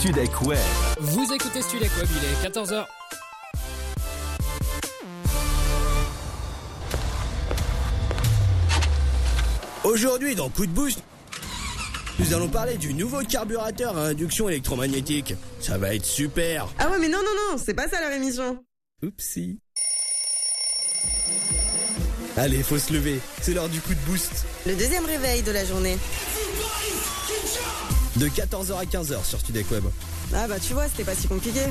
Studek Web. Vous écoutez Studek Web, il est 14h. Aujourd'hui, dans Coup de Boost, nous allons parler du nouveau carburateur à induction électromagnétique. Ça va être super. Ah ouais, mais non, c'est pas ça leur émission. Oupsie. Allez, faut se lever. C'est l'heure du Coup de Boost. Le deuxième réveil de la journée. De 14h à 15h sur Studek Web. Ah bah tu vois, c'était pas si compliqué.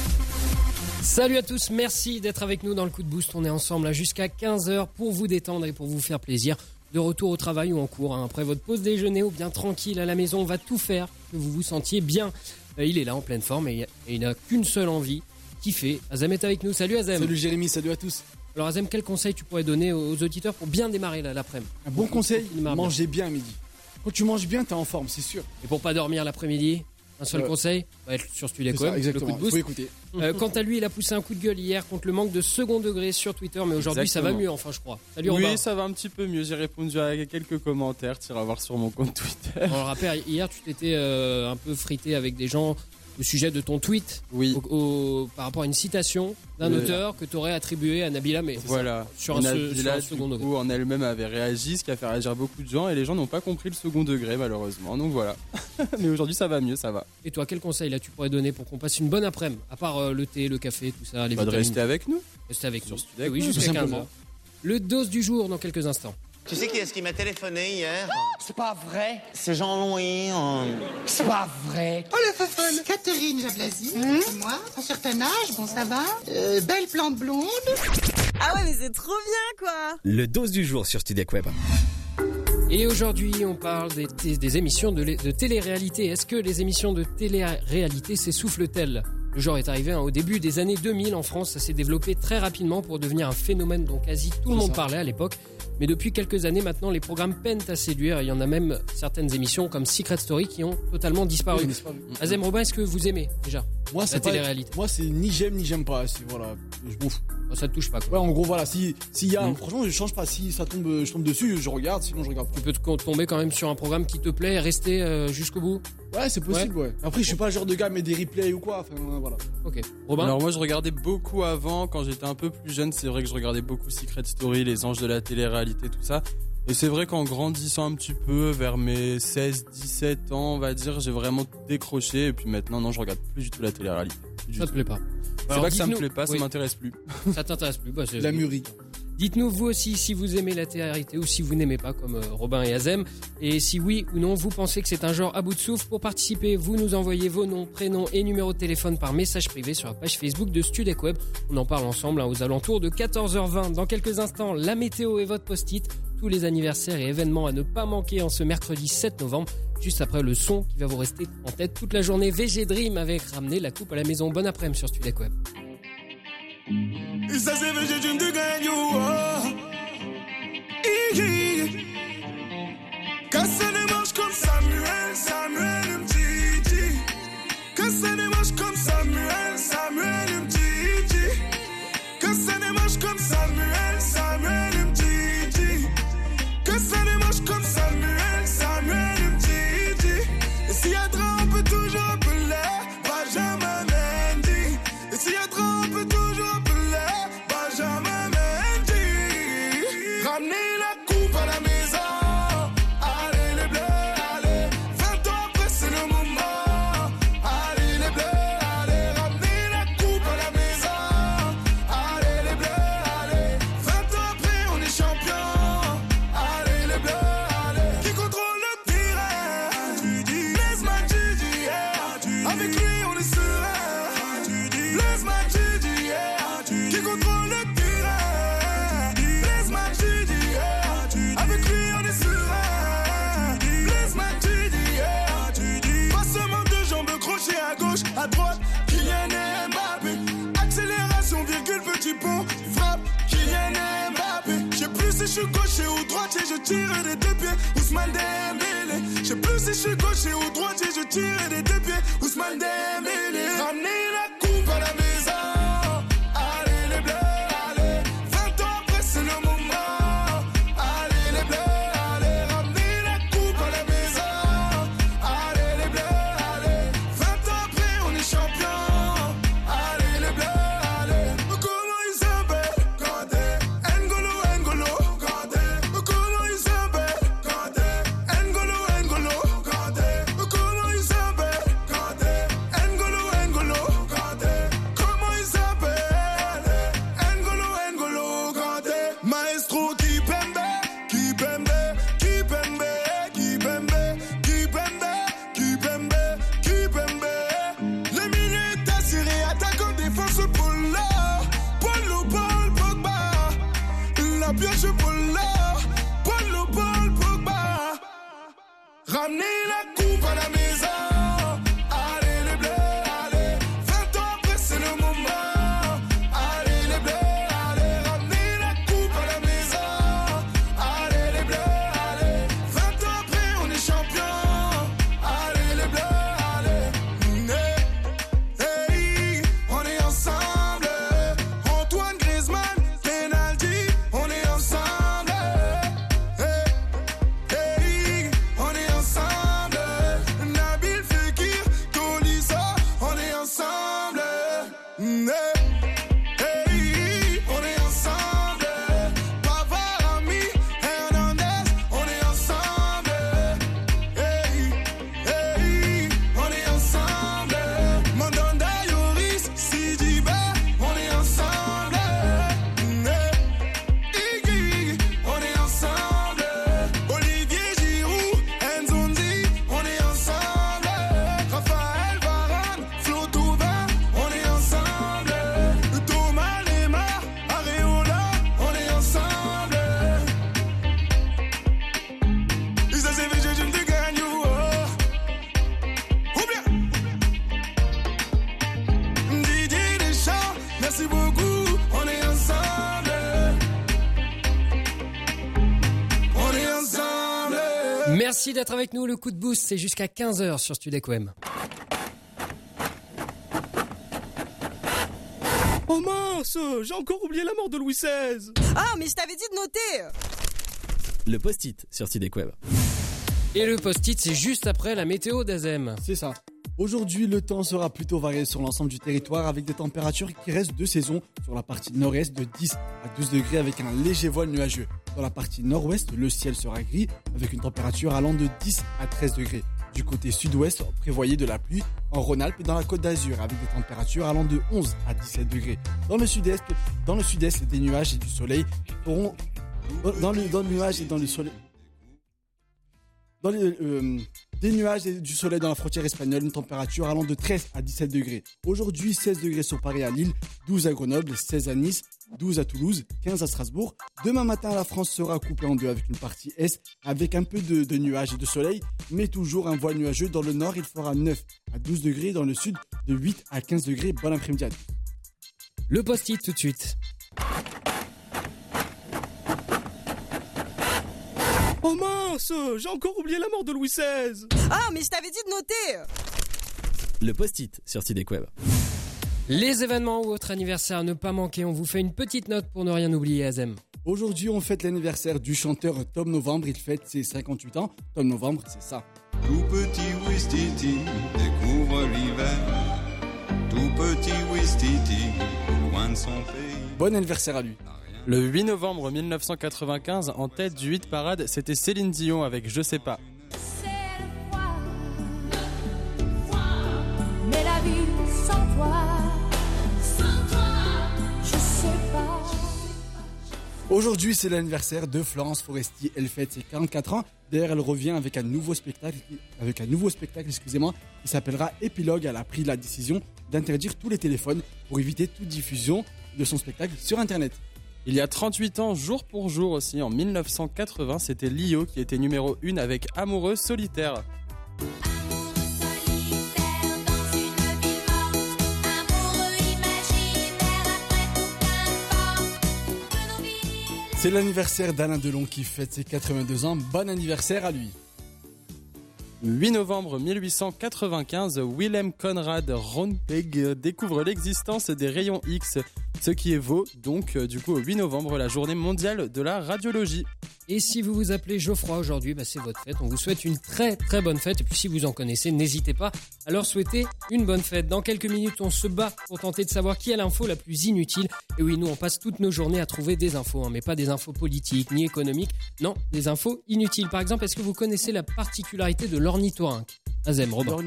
Salut à tous, merci d'être avec nous dans le Coup de Boost. On est ensemble là jusqu'à 15h pour vous détendre et pour vous faire plaisir. De retour au travail ou en cours, après votre pause déjeuner ou bien tranquille à la maison, on va tout faire que vous vous sentiez bien. Il est là en pleine forme et il n'a qu'une seule envie, kiffer. Azem est avec nous, salut Azem. Salut Jérémy, salut à tous. Alors Azem, quel conseil tu pourrais donner aux auditeurs pour bien démarrer l'après-midi? Un bon conseil, manger bien à midi. Quand tu manges bien, t'es en forme, c'est sûr. Et pour pas dormir l'après-midi, un seul conseil, va être sur Studek Web, le Coup de Boost. Faut écouter. Quant à lui, il a poussé un coup de gueule hier contre le manque de second degré sur Twitter, mais aujourd'hui ça va mieux, enfin je crois. Salut Robin. Oui, ça va un petit peu mieux. J'ai répondu à quelques commentaires. Tu iras voir sur mon compte Twitter. On le rappelle, hier tu t'étais un peu frité avec des gens au sujet de ton tweet, oui, par rapport à une citation d'un auteur que tu aurais attribué à Nabila, mais voilà, sur un second degré. En elle-même avait réagi, ce qui a fait réagir beaucoup de gens, et les gens n'ont pas compris le second degré malheureusement. Donc voilà. Mais aujourd'hui ça va mieux, ça va. Et toi, quel conseil là tu pourrais donner pour qu'on passe une bonne après-midi, à part le thé, le café, tout ça, les vitamines? De rester avec nous. Rester avec sur nous. Studek, oui, jusqu'à 15h. Le dose du jour dans quelques instants. Tu sais qui est-ce qui m'a téléphoné hier? C'est pas vrai. C'est Jean-Louis. C'est pas vrai. Oh le feufonne. Catherine Jablasi. Moi, un certain âge, bon ça va. Belle plante blonde. Ah ouais, mais c'est trop bien quoi. Le dose du jour sur Studek Web. Et aujourd'hui, on parle des émissions de télé-réalité. Est-ce que les émissions de télé-réalité s'essoufflent-elles? Le genre est arrivé au début des années 2000 en France. Ça s'est développé très rapidement pour devenir un phénomène dont quasi tout le monde parlait à l'époque. Mais depuis quelques années maintenant, les programmes peinent à séduire. Il y en a même certaines émissions comme Secret Story qui ont totalement disparu. Azem, Robin, est-ce que vous aimez déjà moi, la télé-réalité? Moi, c'est ni j'aime pas. C'est, voilà, je m'en fous. Ça te touche pas quoi. Ouais, en gros, voilà. S'il y a, franchement, je change pas. Si ça tombe, je tombe dessus, je regarde. Sinon, je regarde pas. Tu peux tomber quand même sur un programme qui te plaît et rester jusqu'au bout. Ouais, c'est possible, ouais. Après, je suis pas le genre de gars à mettre des replays ou quoi. Enfin, voilà. Ok. Robin? Alors moi, je regardais beaucoup avant. Quand j'étais un peu plus jeune, c'est vrai que je regardais beaucoup Secret Story, les anges de la télé-réalité, tout ça. Et c'est vrai qu'en grandissant un petit peu, vers mes 16-17 ans, on va dire, j'ai vraiment décroché. Et puis maintenant, non, je regarde plus du tout la télé-réalité. Ça te plaît pas? C'est pas que ça me plaît pas, ça m'intéresse plus. Ça t'intéresse plus? Bah, c'est la mûrie. Dites-nous vous aussi si vous aimez la télé-réalité ou si vous n'aimez pas, comme Robin et Azem. Et si oui ou non, vous pensez que c'est un genre à bout de souffle. Pour participer, vous nous envoyez vos noms, prénoms et numéros de téléphone par message privé sur la page Facebook de Studek Web. On en parle ensemble aux alentours de 14h20. Dans quelques instants, la météo et votre post-it. Tous les anniversaires et événements à ne pas manquer en ce mercredi 7 novembre. Juste après le son qui va vous rester en tête toute la journée. VG Dream avec Ramener la coupe à la maison. Bon après-midi sur Studek Web. Ça c'est VG Dream de gagne. Quand ça démarche comme Samuel Mtiti. Quand ça démarche comme Samuel Mtiti. Quand ça démarche comme Samuel Mtiti. Quand ça démarche comme Samuel Mtiti. Et s'il y a trop, on peut toujours appeler Benjamin Mendy. Et s'il y a trop, on peut toujours appeler Benjamin Mendy. Ramener la coupe à la maison. Allez les bleus, allez. 20 ans après c'est le moment. Allez les bleus, allez. Ramener la coupe à la maison. Allez les bleus, allez. 20 ans après on est champion. Allez les bleus, allez. Qui contrôle le terrain? Blaise Matuidi, yeah. Avec lui on est serein. Blaise Matuidi, yeah. Qui contrôle le terrain? Blaise Matuidi, yeah. Avec lui on est serein. Blaise Matuidi, yeah. Passement de jambes, crochet à gauche, à droite. Kylian Mbappé. Accélération, virgule, petit pont. Frappe, Kylian Mbappé. Je sais plus si je suis gaucher ou droitier, je tire des deux pieds. Ousmane Dembélé. Je sais plus si je suis gaucher ou droitier, je tire des deux pieds. Ousmane Dembélé. Ramener la coupe à la maison. Allez les bleus, allez. 20 ans après c'est le moment. Allez les bleus, allez. Ramener la coupe à la maison. Allez les bleus, allez. 20 ans après je peux là. Paul Pogba. Ramenez la coupe à la maison. Allez les bleus, allez. 20 ans après c'est le moment. Allez les bleus, allez. Ramenez la coupe à la maison. Allez les bleus, allez. 20 ans après on est champion. Allez les bleus, allez. Hey, on est ensemble. Antoine Griezmann, penalty, on est ensemble. Hey, on est ensemble. Nabil Fekir, Tolisso, on est ensemble. Hey, on est ensemble. Pavard, Ami, Hernandez, on est ensemble. Hey, on est ensemble. Mandanda, Yoris, Sidibé, on est ensemble. Iggy, on est ensemble. Olivier Giroud, Nzonzi, on est ensemble. Raphaël Varane, Flo Thauvin, on est ensemble. Thomas Lemar, Areola, on est ensemble. Isa CVG, je te gagne, ou bien Didier Deschamps, merci beaucoup, on est ensemble. On est ensemble. Merci d'être avec nous. Le coup de boost, c'est jusqu'à 15h sur Studek.com. Oh mince, j'ai encore oublié la mort de Louis XVI. Ah, mais je t'avais dit de noter. Le post-it sur Studek.com. Et le post-it, c'est juste après la météo d'Azem. C'est ça. Aujourd'hui, le temps sera plutôt varié sur l'ensemble du territoire avec des températures qui restent de saison sur la partie nord-est de 10 à 12 degrés avec un léger voile nuageux. Dans la partie nord-ouest, le ciel sera gris avec une température allant de 10 à 13 degrés. Du côté sud-ouest, prévoyez de la pluie en Rhône-Alpes et dans la Côte d'Azur avec des températures allant de 11 à 17 degrés. Dans le sud-est, des nuages et du soleil auront des nuages et du soleil dans la frontière espagnole, une température allant de 13 à 17 degrés. Aujourd'hui, 16 degrés sur Paris à Lille, 12 à Grenoble, 16 à Nice, 12 à Toulouse, 15 à Strasbourg. Demain matin, la France sera coupée en deux avec une partie est avec un peu de nuages et de soleil, mais toujours un voile nuageux. Dans le nord, il fera 9 à 12 degrés, dans le sud, de 8 à 15 degrés. Bon après-midi à tous. Le post-it tout de suite. Oh mince, j'ai encore oublié la mort de Louis XVI. Ah, mais je t'avais dit de noter. Le post-it sur Studek.com. Les événements ou autres anniversaires à ne pas manquer, on vous fait une petite note pour ne rien oublier, Azem. Aujourd'hui, on fête l'anniversaire du chanteur Tom Novembre. Il fête ses 58 ans. Tom Novembre, c'est ça. Tout petit Ouistiti découvre l'hiver. Tout petit Ouistiti, loin de son pays. Bon anniversaire à lui. Le 8 novembre 1995, en tête du hit parade, c'était Céline Dion avec Je sais pas. Mais la vie sans toi, je sais pas. Aujourd'hui, c'est l'anniversaire de Florence Foresti. Elle fête ses 44 ans. D'ailleurs, elle revient avec un nouveau spectacle, qui s'appellera Épilogue. Elle a pris la décision d'interdire tous les téléphones pour éviter toute diffusion de son spectacle sur Internet. Il y a 38 ans, jour pour jour aussi, en 1980, c'était Lio qui était numéro 1 avec Amoureux solitaire. C'est l'anniversaire d'Alain Delon qui fête ses 82 ans. Bon anniversaire à lui. 8 novembre 1895, Willem Conrad Röntgen découvre l'existence des rayons X, ce qui évaut donc du coup au 8 novembre la journée mondiale de la radiologie. Et si vous vous appelez Geoffroy aujourd'hui, c'est votre fête. On vous souhaite une très très bonne fête. Et puis si vous en connaissez, n'hésitez pas à leur souhaiter une bonne fête. Dans quelques minutes, on se bat pour tenter de savoir qui a l'info la plus inutile. Et oui, nous on passe toutes nos journées à trouver des infos, mais pas des infos politiques ni économiques. Non, des infos inutiles. Par exemple, est-ce que vous connaissez la particularité de l'ornithorynque ? Azem, Robin.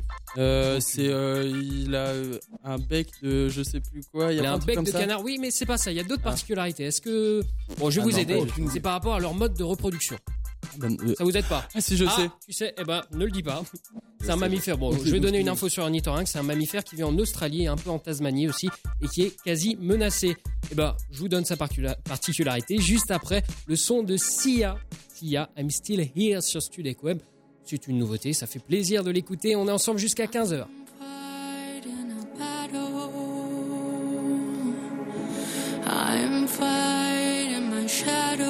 Il a un bec de je sais plus quoi. Il a un bec de canard. Oui, mais c'est pas ça. Il y a d'autres particularités. Est-ce que je vais vous aider. C'est par rapport à leur mode de reproduction. Ça vous aide pas ? Ah si, je sais. Tu sais, ne le dis pas. C'est un mammifère. Bon, je vais donner une info sur l'ornithorynque. C'est un mammifère qui vit en Australie et un peu en Tasmanie aussi et qui est quasi menacé. Et ben, je vous donne sa particularité juste après le son de Sia. Sia, I'm Still Here sur Studek Web. C'est une nouveauté, ça fait plaisir de l'écouter. On est ensemble jusqu'à 15h. I'm fighting my shadow.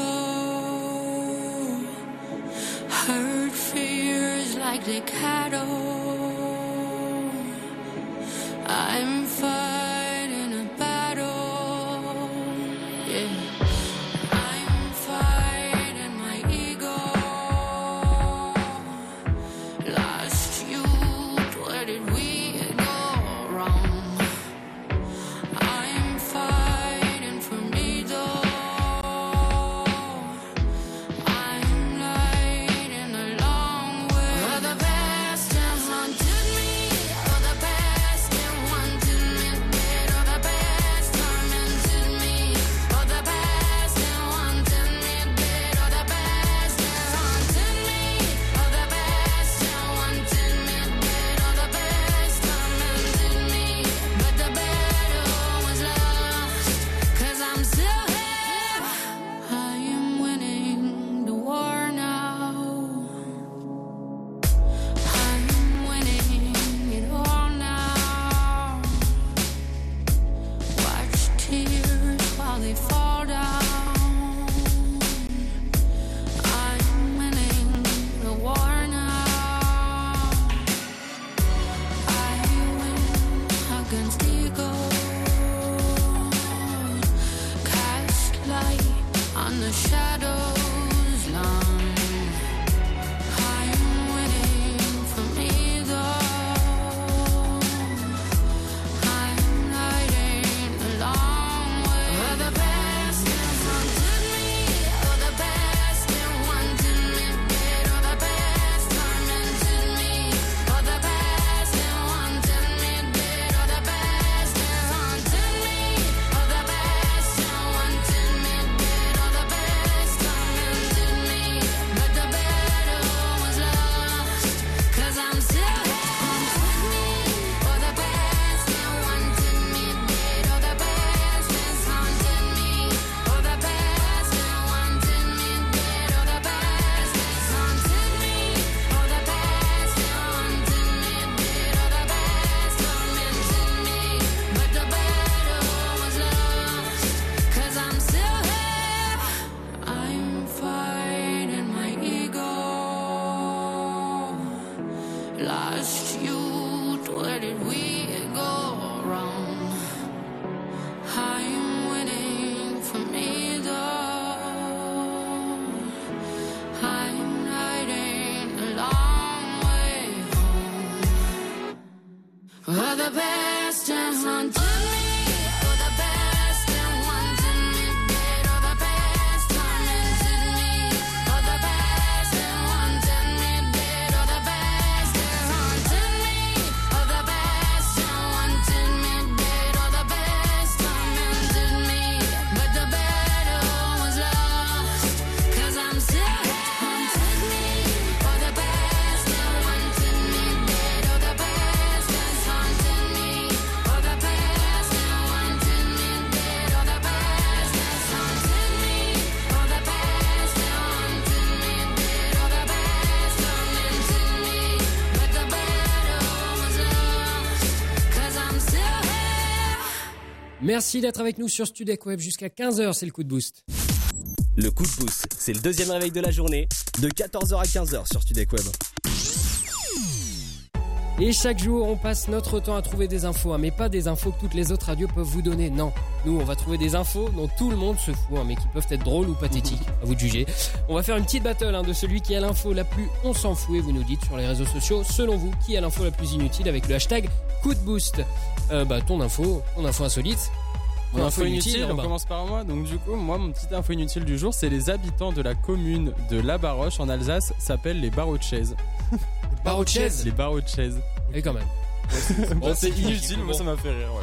Hurt fears like the cattle. I'm fighting a battle. Yeah. I'm fighting my ego. Lost youth, where did we go wrong? I'm fighting for me though. I'm lighting a long way. For the past that haunted me, for the past that wanted me dead, for the past tormented me, for the past that wanted me dead, for the past that haunted me, for the past that wanted me dead, for the past tormented me, but the battle was lost, 'cause I'm still here. I am winning the war now. I'm winning it all now. Watch tears while they fall down. I'm winning the war now. I win against ego. Cast light on the shadows long. I'm winning from either. I'm lighting a long way. For the past that haunted me, for the past that wanted me dead, for the past tormented me, for the past that wanted me dead, for the past that haunted me, for the past that wanted me dead, for the past tormented me, but the battle was lost, 'cause I'm still here. For the past that wanted me dead, for the past that's haunted me, for the past that wanted me dead, for the past that's haunted me, for the past that wanted me dead, for the past tormented me, but the battle was lost, 'cause I'm still here. I'm fighting my ego. Lost youth, where did we go wrong? I'm winning from either. I'm lighting a long way home. For the past that haunted me, for the past that wanted me dead, for the past tormented me, for the past that wanted me dead, for the past that haunted me, for the past that wanted me dead, for the past tormented me, but the battle was lost, 'cause I'm still here. Haunted me, for the past that wanted me dead, for the past that's haunted me, for the past that wanted me dead, for the past that's haunted me, for the past that wanted me dead, for the past tormented me, but the battle was lost, 'cause I'm still here. Merci d'être avec nous sur Studek Web jusqu'à 15h, c'est le coup de boost. Le coup de boost, c'est le deuxième réveil de la journée, de 14h à 15h sur Studek Web. Et chaque jour, on passe notre temps à trouver des infos, mais pas des infos que toutes les autres radios peuvent vous donner. Non, nous, on va trouver des infos dont tout le monde se fout, mais qui peuvent être drôles ou pathétiques. À vous de juger. On va faire une petite battle de celui qui a l'info la plus on s'en fout. Et vous nous dites sur les réseaux sociaux, selon vous, qui a l'info la plus inutile avec le hashtag coup de boost. Ton info insolite. Mon info inutile, on commence par moi. Donc du coup, moi, mon petit info inutile du jour, c'est les habitants de la commune de La Baroche en Alsace s'appellent les barreaux de chaise. Barreaux de chaise. Les barreaux de chaise. Et quand même. C'est inutile, moi ça m'a fait rire, voilà.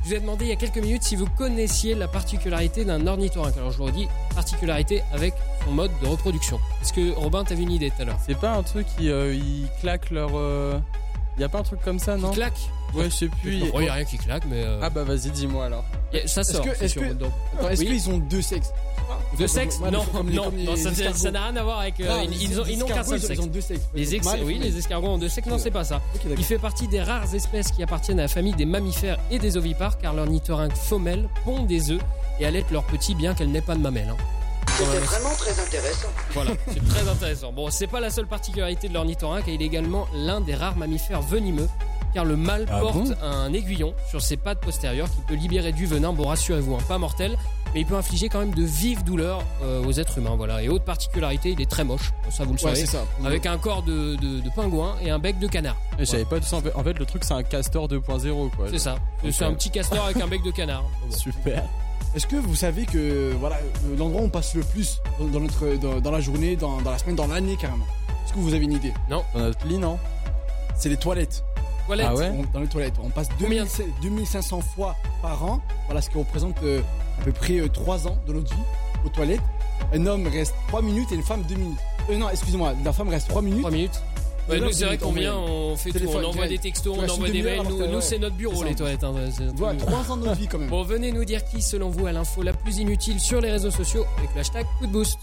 Je vous ai demandé il y a quelques minutes si vous connaissiez la particularité d'un ornithorynque. Alors je vous redis, particularité avec son mode de reproduction. Est-ce que Robin, t'avais une idée tout à l'heure? C'est pas un truc qui ils claquent leur. Y a pas un truc comme ça, non? Qui claque? Ouais, je sais plus. Il y a rien qui claque, mais. Ah bah vas-y, dis-moi alors. Ça sort. Est-ce Oui. qu'ils ont deux sexes? Deux sexes? Ouais, Non, comme les ça n'a rien à voir avec. Ils n'ont qu'un seul sexe. Ils ont deux sexes. Les escargots ont deux sexes. Non, c'est pas ça. Ok, d'accord. Il fait partie des rares espèces qui appartiennent à la famille des mammifères et des ovipares, car l'ornithorynque femelle pond des œufs et allaite leurs petits, bien qu'elle n'ait pas de mamelles. Hein. C'était vraiment très intéressant. Voilà, c'est très intéressant. Bon, c'est pas la seule particularité de l'ornithorynque, et il est également l'un des rares mammifères venimeux, car le mâle porte un aiguillon sur ses pattes postérieures qui peut libérer du venin. Bon, rassurez-vous, pas mortel, mais il peut infliger quand même de vives douleurs aux êtres humains. Voilà. Et autre particularité, il est très moche, ça vous le savez, c'est ça. avec un corps de pingouin et un bec de canard. Je savais pas tout ça. En fait, le truc, c'est un castor 2.0, quoi. C'est ça. C'est un petit castor avec un bec de canard. Bon. Super. Est-ce que vous savez que voilà, l'endroit où on passe le plus dans la journée, dans la semaine, dans l'année carrément? Est-ce que vous avez une idée? Non. Dans notre lit, non? C'est les toilettes. Toilettes. Ah ouais? Dans les toilettes. On passe 2500 fois par an. Voilà ce qui représente à peu près 3 ans de notre vie aux toilettes. Un homme reste 3 minutes et une femme 2 minutes. Non, excusez-moi, la femme reste 3 minutes. 3 minutes. Ouais, nous, c'est vrai qu'on vient, on fait tout, on envoie des textos, on envoie des mails. Nous, c'est notre bureau, les toilettes. Hein, voilà, 3 ans de notre vie quand même. Bon, venez nous dire qui, selon vous, a l'info la plus inutile sur les réseaux sociaux avec le hashtag coup de boost.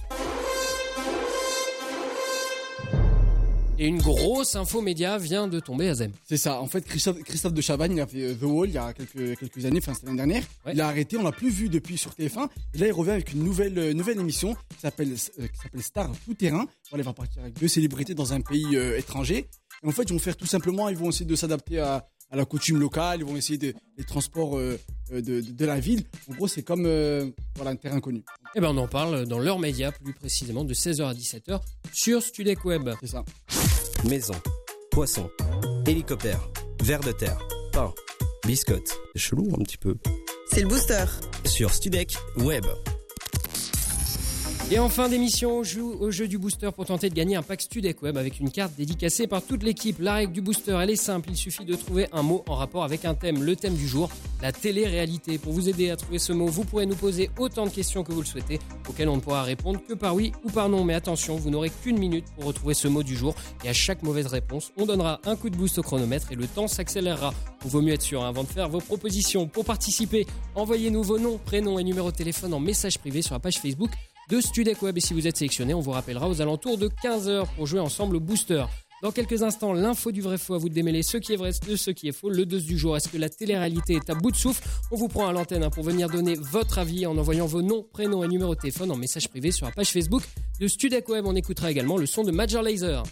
Et une grosse info média vient de tomber à Zem. C'est ça. En fait, Christophe de Chavannes, il a fait The Wall il y a quelques années, enfin, c'était l'année dernière. Ouais. Il a arrêté, on l'a plus vu depuis sur TF1. Et là, il revient avec une nouvelle émission qui s'appelle Star Tout Terrain. Voilà, il va partir avec 2 célébrités dans un pays étranger. Et en fait, ils vont faire tout simplement, ils vont essayer de s'adapter à la coutume locale, ils vont essayer les transports de la ville. En gros, c'est comme un terrain connu. Eh ben, on en parle dans leur média, plus précisément de 16h à 17h sur Studek Web. C'est ça. Maison, poisson, hélicoptère, ver de terre, pain, biscotte. C'est chelou un petit peu. C'est le booster. Sur Studek Web. Et en fin d'émission, on joue au jeu du booster pour tenter de gagner un pack Studek Web avec une carte dédicacée par toute l'équipe. La règle du booster, elle est simple, il suffit de trouver un mot en rapport avec un thème. Le thème du jour, la télé-réalité. Pour vous aider à trouver ce mot, vous pourrez nous poser autant de questions que vous le souhaitez, auxquelles on ne pourra répondre que par oui ou par non. Mais attention, vous n'aurez qu'1 minute pour retrouver ce mot du jour. Et à chaque mauvaise réponse, on donnera un coup de boost au chronomètre et le temps s'accélérera. Il vaut mieux être sûr avant de faire vos propositions. Pour participer, envoyez-nous vos noms, prénoms et numéros de téléphone en message privé sur la page Facebook de Studek Web. Et si vous êtes sélectionné, on vous rappellera aux alentours de 15h pour jouer ensemble au booster. Dans quelques instants, l'info du vrai faux, à vous de démêler ce qui est vrai de ce qui est faux. Le 2 du jour, est-ce que la télé-réalité est à bout de souffle? On vous prend à l'antenne pour venir donner votre avis en envoyant vos noms, prénoms et numéros de téléphone en message privé sur la page Facebook de Studek Web. On écoutera également le son de Major Lazer.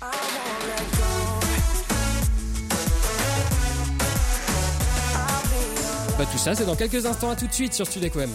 Bah, tout ça, c'est dans quelques instants. À tout de suite sur Studek Web.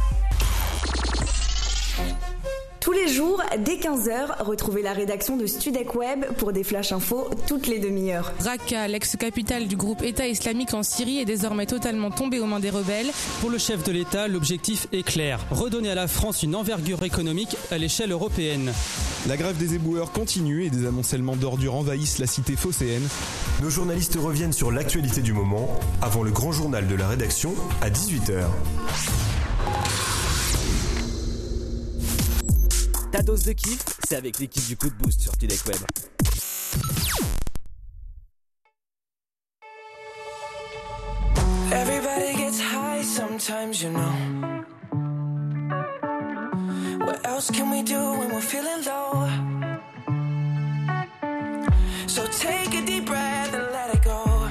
Tous les jours, dès 15h, retrouvez la rédaction de Studek Web pour des flash infos toutes les demi-heures. Raqqa, l'ex-capitale du groupe État islamique en Syrie, est désormais totalement tombée aux mains des rebelles. Pour le chef de l'État, l'objectif est clair. Redonner à la France une envergure économique à l'échelle européenne. La grève des éboueurs continue et des amoncellements d'ordures envahissent la cité phocéenne. Nos journalistes reviennent sur l'actualité du moment avant le grand journal de la rédaction à 18h. Ta dose de kiff, c'est avec l'équipe du coup de boost sur Studek Web. Everybody gets high sometimes, you know. What else can we do when we're feeling low? So take a deep breath and let it go.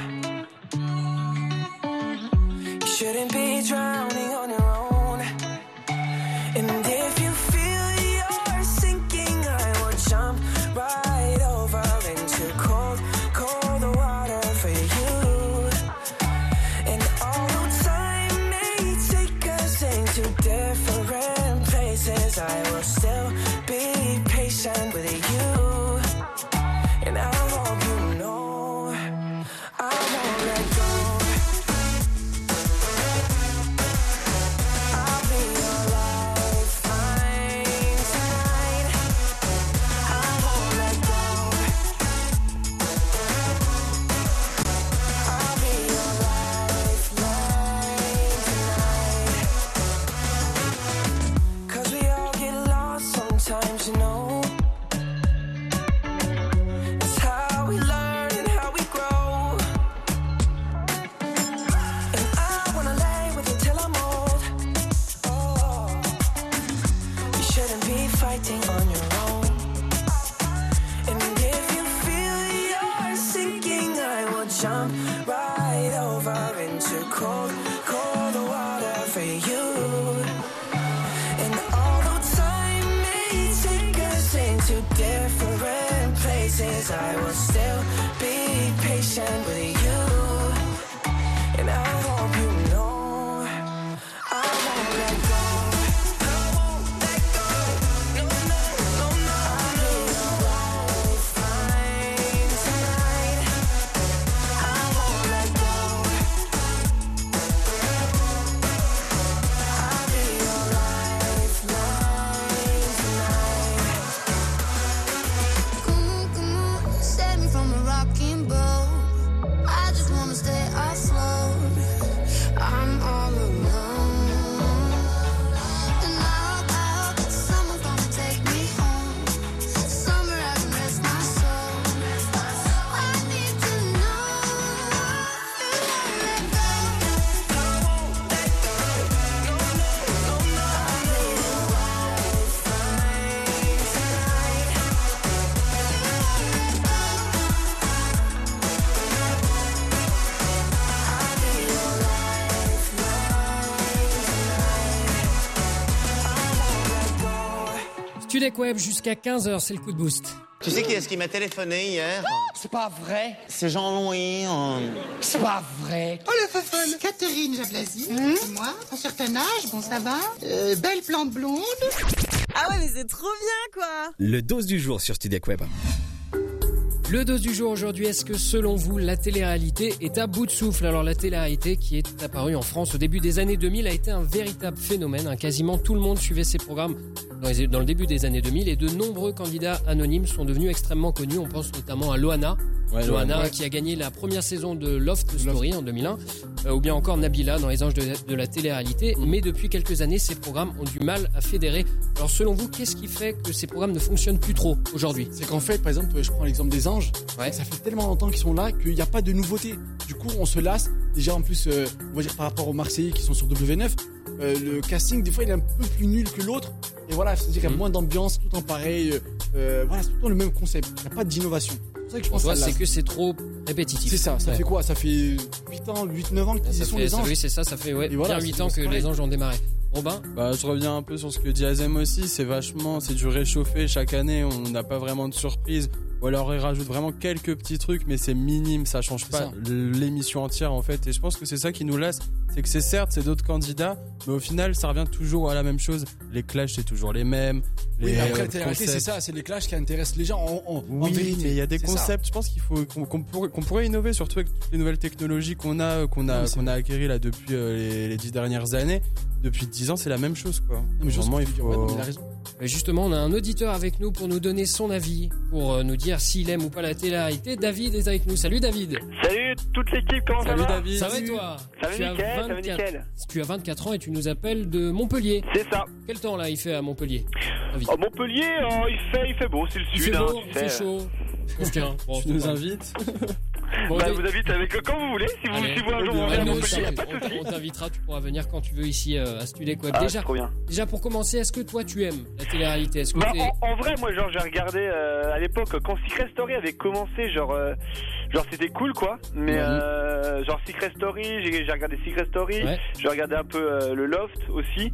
You shouldn't be drowning on your own. And if you feel you're sinking, I will jump right over into cold, cold water for you. And although time may take us into different places, I will still be patient with you. And I hope you times, you know. It's how we learn and how we grow. And I wanna lay with you till I'm old. Oh, you shouldn't be fighting on your own. And if you feel you're sinking, I will jump right over into cold, cold water for you. And although time may take us into different places, I will still be patient with you. And I hope you know I won't let go. I won't let go. No, no, no, no. I'll be alright, fine tonight. I won't let go. I'll be alright, fine tonight. Come on, save me from a rocking boat. I just wanna stay afloat. I'm all alone. And I hope that someone's gonna take me home. Somewhere I can rest my soul. I need to know you won't let go. I won't let go. No, no, no, no. I'll be alright, fine tonight. Studek Web jusqu'à 15h, c'est le coup de boost. Tu sais qui est-ce qui m'a téléphoné hier? C'est pas vrai. C'est Jean-Louis. C'est pas vrai. Oh le fun. Catherine Jablasi. C'est moi. Un certain âge, bon ça va. Belle plante blonde. Ah ouais, mais c'est trop bien, quoi. Le dose du jour sur Studek Web. Le dose du jour aujourd'hui, est-ce que selon vous, la télé-réalité est à bout de souffle? Alors la télé-réalité qui est apparue en France au début des années 2000 a été un véritable phénomène. Quasiment tout le monde suivait ces programmes dans le début des années 2000 et de nombreux candidats anonymes sont devenus extrêmement connus. On pense notamment à Loana. Loana qui a gagné la première saison de Loft Story en 2001 ou bien encore Nabila dans Les Anges de la télé-réalité. Mais depuis quelques années, ces programmes ont du mal à fédérer. Alors selon vous, qu'est-ce qui fait que ces programmes ne fonctionnent plus trop aujourd'hui? C'est qu'en fait, par exemple, je prends l'exemple des Anges. Ça fait tellement longtemps qu'ils sont là qu'il n'y a pas de nouveauté. Du coup, on se lasse. Déjà, en plus, on va dire par rapport aux Marseillais qui sont sur W9, le casting, des fois, il est un peu plus nul que l'autre. Et voilà, c'est-à-dire qu'il y a moins d'ambiance, tout en pareil. Voilà, c'est tout le temps le même concept. Il n'y a pas d'innovation. C'est ça que je pense. C'est que c'est trop répétitif. C'est ça. Ça fait quoi? Ça fait 8-9 ans qu'ils sont les Anges. Oui, c'est ça. Ça fait bien 8 ans que les Anges ont démarré. Robin? Je reviens un peu sur ce que dit Azem aussi. C'est du réchauffé chaque année. On n'a pas vraiment de surprise. Ou alors ils rajoutent vraiment quelques petits trucs, mais c'est minime, ça change pas l'émission entière en fait. Et je pense que c'est ça qui nous lasse, c'est que c'est d'autres candidats, mais au final ça revient toujours à la même chose. Les clashs c'est toujours les mêmes. Oui, après la télé-réalité c'est ça, c'est les clashs qui intéressent les gens en vérité. Mais il y a des concepts, je pense qu'il faut qu'on pourrait innover, surtout avec toutes les nouvelles technologies qu'on a acquéries là depuis les 10 dernières années. Depuis 10 ans c'est la même chose quoi. Mais justement, il faut. Mais justement, on a un auditeur avec nous pour nous donner son avis, pour nous dire s'il aime ou pas la télé-réalité. David est avec nous. Salut David. Salut toute l'équipe, comment ça va? Salut David. Ça va et toi? Ça va nickel. Tu as 24 ans et tu nous appelles de Montpellier. C'est ça. Quel temps là il fait à Montpellier? Montpellier, il fait beau, c'est le sud. Il fait beau, tu c'est sais. chaud. Tu nous invites? Vous invite avec quand vous voulez, si vous un jour vous venez à Montpellier, y a pas de souci. On t'invitera, tu pourras venir quand tu veux ici à Studek Web. Trop bien. Déjà pour commencer, est-ce que toi tu aimes la télé-réalité? En vrai, moi j'ai regardé à l'époque quand Secret Story avait commencé, genre c'était cool quoi. Mais genre Secret Story, j'ai regardé Secret Story, j'ai regardé un peu le Loft aussi.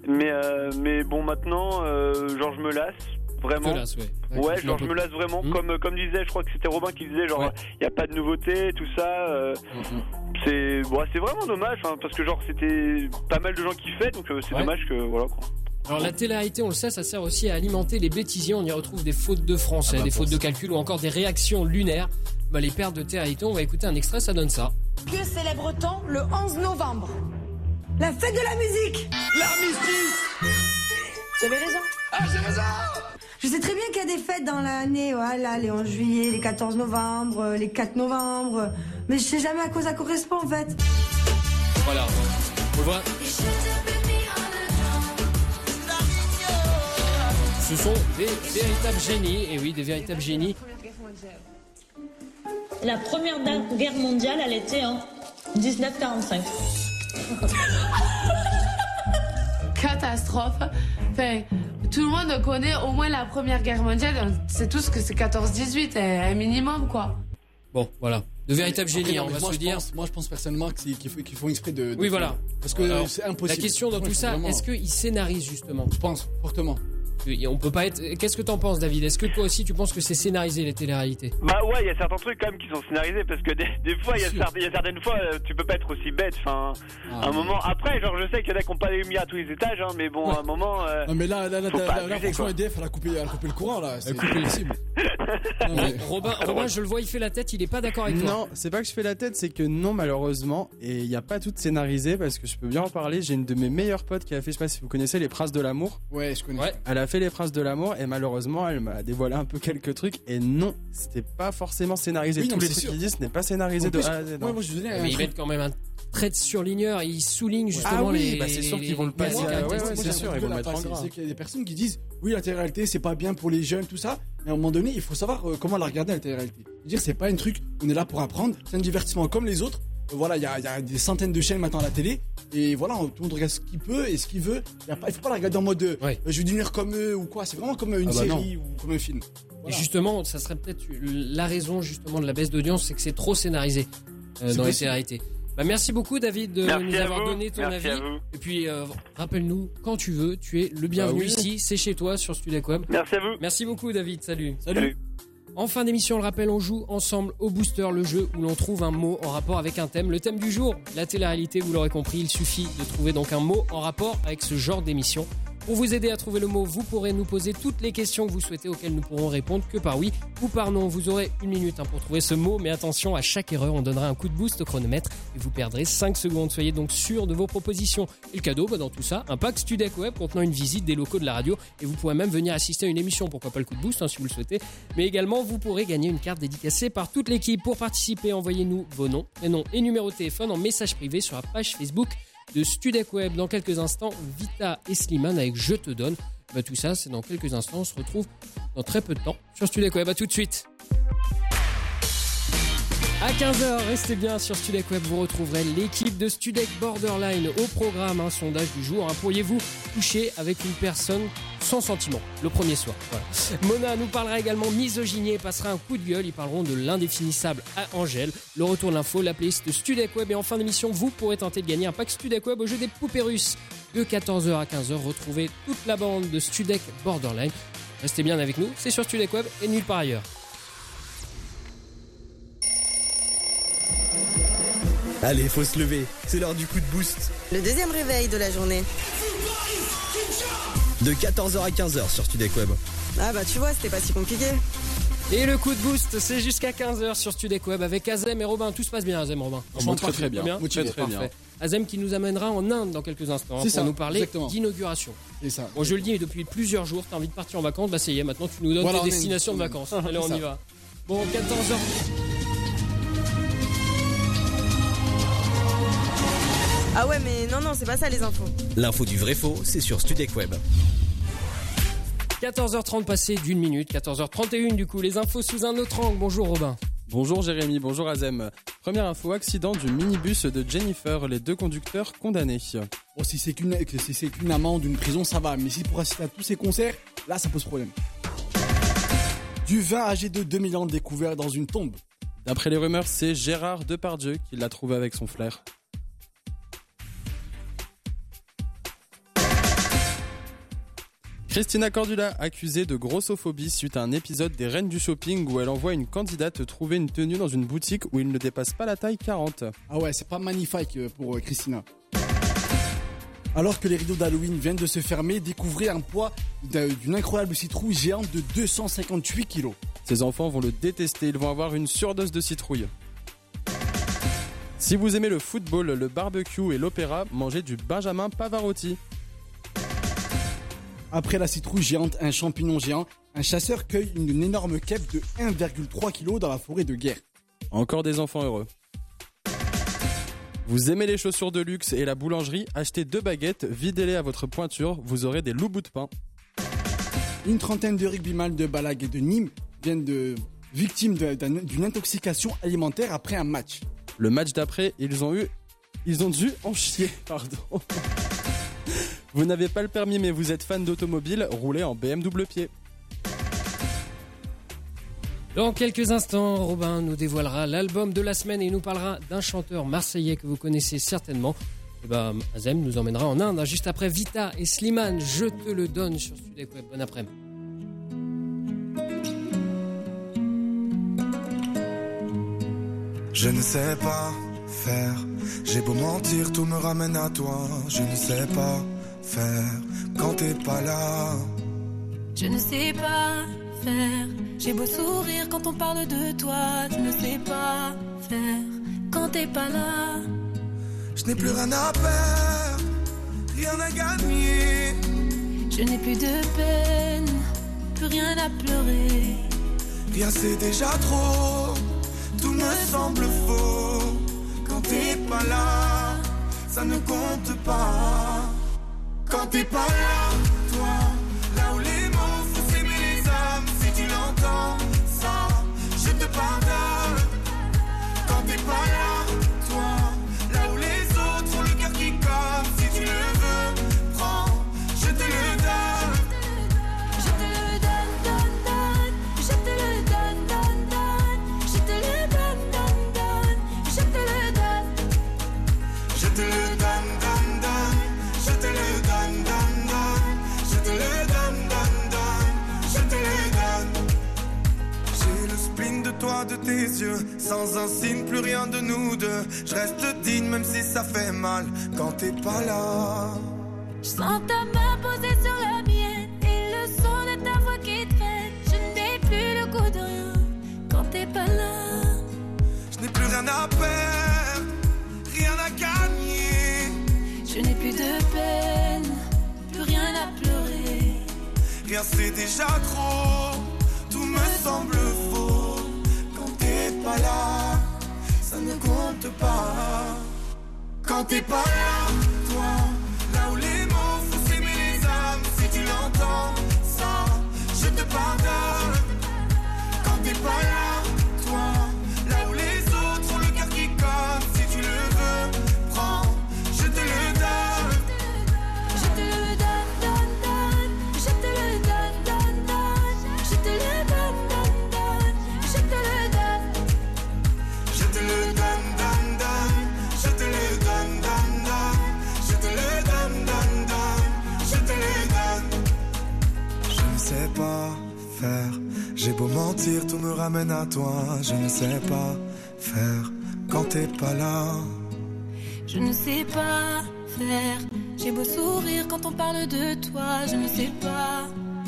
Mais bon maintenant, genre je me lasse. Vraiment. Je me lasse vraiment. Comme disait, je crois que c'était Robin qui disait, genre, il y a pas de nouveauté, tout ça. C'est vraiment dommage, parce que genre c'était pas mal de gens qui fait, donc c'est dommage que voilà quoi. Alors la télé-réalité, on le sait, ça sert aussi à alimenter les bêtisiers. On y retrouve des fautes de français, des fautes de calcul ou encore des réactions lunaires. Les pères de télé-réalité, on va écouter un extrait, ça donne ça. Que célèbre-t-on le 11 novembre? La fête de la musique. L'armistice. J'avais raison. J'ai raison. Je sais très bien qu'il y a des fêtes dans l'année, voilà, les 11 juillet, les 14 novembre, les 4 novembre. Mais je sais jamais à quoi ça correspond en fait. Voilà, on voit. Ce sont des véritables génies, et oui, des véritables génies. La première guerre mondiale, elle était en 1945. Catastrophe. Enfin, tout le monde connaît au moins la première guerre mondiale. C'est tout ce que c'est 14-18, un minimum, quoi. Bon, voilà. De véritables génies, on va se dire. Moi, je pense personnellement qu'ils font exprès de oui, voilà. Parce que alors, c'est impossible. La question dans tout ça, est-ce qu'ils scénarisent justement? Je pense, fortement. On peut pas être. Qu'est-ce que t'en penses, David? Est-ce que toi aussi tu penses que c'est scénarisé les téléréalités? Bah ouais, il y a certains trucs quand même qui sont scénarisés parce que des fois, il y a certaines fois, tu peux pas être aussi bête. Enfin, un moment. Après, genre, je sais qu'il y en a qui ont pas les lumières à tous les étages, hein, mais bon, à un moment. Non, mais là, franchement, EDF, elle a coupé le courant, là. C'est coupé le cible. Robin, je le vois, il fait la tête, il est pas d'accord avec toi. Non, c'est pas que je fais la tête, c'est que non, malheureusement, et il y a pas tout scénarisé parce que je peux bien en parler. J'ai une de mes meilleures potes qui a fait, je sais pas si vous connaissez, Les Princes de l'amour. Ouais, je connais. Ouais. Elle a fait Les Princes de l'amour et malheureusement, elle m'a dévoilé un peu quelques trucs et non, c'était pas forcément scénarisé. Oui, tous les trucs qu'ils disent, ce n'est pas scénarisé de A à Z. Moi, je vous mais ils mettent quand même un trait de surligneur, ils soulignent justement les. Bah c'est sûr qu'ils vont le passer. Ouais, c'est sûr, ils vont le mettre en gras. C'est qu'il y a des personnes qui disent oui, la télé-réalité, c'est pas bien pour les jeunes, tout ça. Mais à un moment donné, il faut savoir comment la regarder, la télé-réalité. Dire, c'est pas un truc, on est là pour apprendre, c'est un divertissement comme les autres. Voilà, il y a des centaines de chaînes maintenant à la télé. Et voilà, tout le monde regarde ce qu'il peut et ce qu'il veut. Il faut pas la regarder en mode je vais devenir comme eux ou quoi. C'est vraiment comme une série ou comme un film. Voilà. Et justement, ça serait peut-être la raison justement de la baisse d'audience, c'est que c'est trop scénarisé dans les télé-réalités. Bah, merci beaucoup, David, de nous avoir donné ton avis. Et puis, rappelle-nous, quand tu veux, tu es le bienvenu ici. C'est chez toi sur Studek Web. Merci à vous. Merci beaucoup, David. Salut. En fin d'émission, on le rappelle, on joue ensemble au Booster, le jeu où l'on trouve un mot en rapport avec un thème. Le thème du jour, la télé-réalité, vous l'aurez compris, il suffit de trouver donc un mot en rapport avec ce genre d'émission. Pour vous aider à trouver le mot, vous pourrez nous poser toutes les questions que vous souhaitez auxquelles nous pourrons répondre que par oui ou par non. Vous aurez 1 minute pour trouver ce mot, mais attention, à chaque erreur, on donnera un coup de boost au chronomètre et vous perdrez 5 secondes. Soyez donc sûrs de vos propositions. Et le cadeau, dans tout ça, un pack Studek Web contenant une visite des locaux de la radio et vous pourrez même venir assister à une émission, pourquoi pas le coup de boost si vous le souhaitez. Mais également, vous pourrez gagner une carte dédicacée par toute l'équipe. Pour participer, envoyez-nous vos noms, prénoms et numéros de téléphone en message privé sur la page Facebook de Studek Web. Dans quelques instants, Vita et Slimane avec Je te donne. Bah, tout ça, c'est dans quelques instants. On se retrouve dans très peu de temps sur Studek Web. À tout de suite. À 15h, restez bien sur Studek Web. Vous retrouverez l'équipe de Studek Borderline au programme. Sondage du jour. Pourriez-vous coucher avec une personne sans sentiment le premier soir? Voilà. Mona nous parlera également misogynie et passera un coup de gueule. Ils parleront de l'indéfinissable à Angèle. Le retour de l'info, la playlist de Studek Web. Et en fin d'émission, vous pourrez tenter de gagner un pack Studek Web au jeu des poupées russes. De 14h à 15h, retrouvez toute la bande de Studek Borderline. Restez bien avec nous, c'est sur Studek Web et nulle part ailleurs. Allez, faut se lever, c'est l'heure du coup de boost. Le deuxième réveil de la journée. De 14h à 15h sur Studek Web. Ah bah tu vois, c'était pas si compliqué. Et le coup de boost, c'est jusqu'à 15h sur Studek Web avec Azem et Robin. Tout se passe bien, Azem, Robin. Très bien. Très bien. Azem qui nous amènera en Inde dans quelques instants pour nous parler d'inauguration. C'est ça. Bon, je le dis depuis plusieurs jours, t'as envie de partir en vacances, bah ça y est, maintenant tu nous donnes tes destinations de vacances. Allez, on y va. Bon, 14h. Ah ouais, mais non, c'est pas ça les infos. L'info du vrai faux, c'est sur Studek Web. 14h30 passé d'1 minute, 14h31 du coup, les infos sous un autre angle. Bonjour Robin. Bonjour Jérémy, bonjour Azem. Première info, accident du minibus de Jennifer, les 2 conducteurs condamnés. Bon, si c'est qu'une amende, une prison, ça va. Mais si pour assister à tous ces concerts, là ça pose problème. Du vin âgé de 2000 ans découvert dans une tombe. D'après les rumeurs, c'est Gérard Depardieu qui l'a trouvé avec son frère. Christina Cordula, accusée de grossophobie suite à un épisode des Reines du Shopping où elle envoie une candidate trouver une tenue dans une boutique où il ne dépasse pas la taille 40. Ah ouais, c'est pas magnifique pour Christina. Alors que les rideaux d'Halloween viennent de se fermer, découvrez un poids d'une incroyable citrouille géante de 258 kilos. Ces enfants vont le détester, ils vont avoir une surdose de citrouille. Si vous aimez le football, le barbecue et l'opéra, mangez du Benjamin Pavarotti. Après la citrouille géante, un champignon géant, un chasseur cueille une énorme kèpe de 1,3 kg dans la forêt de guerre. Encore des enfants heureux. Vous aimez les chaussures de luxe et la boulangerie, achetez 2 baguettes, videz-les à votre pointure, vous aurez des loups bouts de pain. Une trentaine de rugbyman de Balag et de Nîmes viennent de victimes d'une intoxication alimentaire après un match. Le match d'après, ils ont dû en chier, pardon. Vous n'avez pas le permis mais vous êtes fan d'automobile, roulez en BMW pied. Dans quelques instants, Robin nous dévoilera l'album de la semaine et nous parlera d'un chanteur marseillais que vous connaissez certainement. Azem nous emmènera en Inde, juste après Vita et Slimane. Je te le donne sur Studek Web. Bon après-midi. Je ne sais pas faire, j'ai beau mentir, tout me ramène à toi. Je ne sais pas faire quand t'es pas là. Je ne sais pas faire, j'ai beau sourire quand on parle de toi. Je ne sais pas faire quand t'es pas là. Je n'ai plus rien à perdre, rien à gagner. Je n'ai plus de peine, plus rien à pleurer. Rien c'est déjà trop, tout me semble faux. Quand t'es pas là, ça ne compte pas. Quand t'es pas là, toi, là où les mots font s'aimer les âmes. Si tu l'entends, ça, je te pardonne. Quand t'es pas là, toi, là où les autres ont le cœur qui colle. Si tu le veux, prends, je te le donne. Je te le donne, donne, donne. Je te le donne, donne, donne. Je te le donne, donne, donne. Je te le donne. Je te le donne, donne, donne. Je te le donne, donne, donne. Je te le donne, donne, donne. Je te le donne. J'ai le spleen de toi, de tes yeux. Sans un signe, plus rien de nous deux. Je reste digne même si ça fait mal quand t'es pas là. Je sens ta main posée sur la mienne et le son de ta voix qui traîne. Je n'ai plus le goût de rien quand t'es pas là. Je n'ai plus rien à perdre, rien à gagner. Je n'ai plus de peine, plus rien à pleurer. Rien c'est déjà trop, tout me semble faux. Quand t'es pas là, ça ne compte pas. Quand t'es pas là, toi, là où les mots font s'aimer les âmes. Si tu l'entends, ça, je te pardonne. Quand t'es pas là, toi, là où les autres ont le cœur qui colle. Si tu le veux, prends, je te le donne. Je te le donne, donne, donne. Je te le donne, donne, donne. Je te le donne, donne, donne. Je te le donne. Je te le donne, donne, donne. Je te le donne, donne, donne. Je te le donne, donne, donne. Je te le donne. Je ne sais pas faire, j'ai beau mentir, tout me ramène à toi. Je ne sais pas faire quand t'es pas là. Je ne sais pas faire. J'ai beau sourire quand on parle de toi. Je ne sais pas.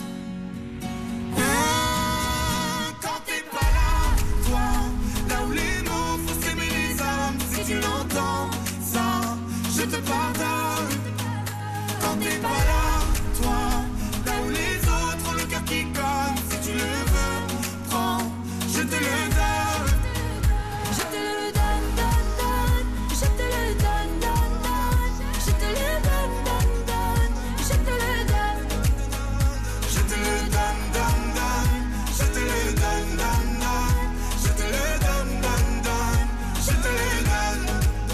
Quand t'es pas là, toi, là où les mots font s'aimer les âmes. Si tu l'entends, ça, je te pardonne. Quand t'es pas là, toi, là où les autres ont le cœur qui colle. Si tu le veux, prends, je te le donne. Je te le donne, donne, donne. Je te le donne, donne, donne. Je te le donne, donne, donne. Je te le donne. Je te le donne, donne, donne. Je te le donne, donne, donne. Je te le donne, donne, donne. Je te le donne.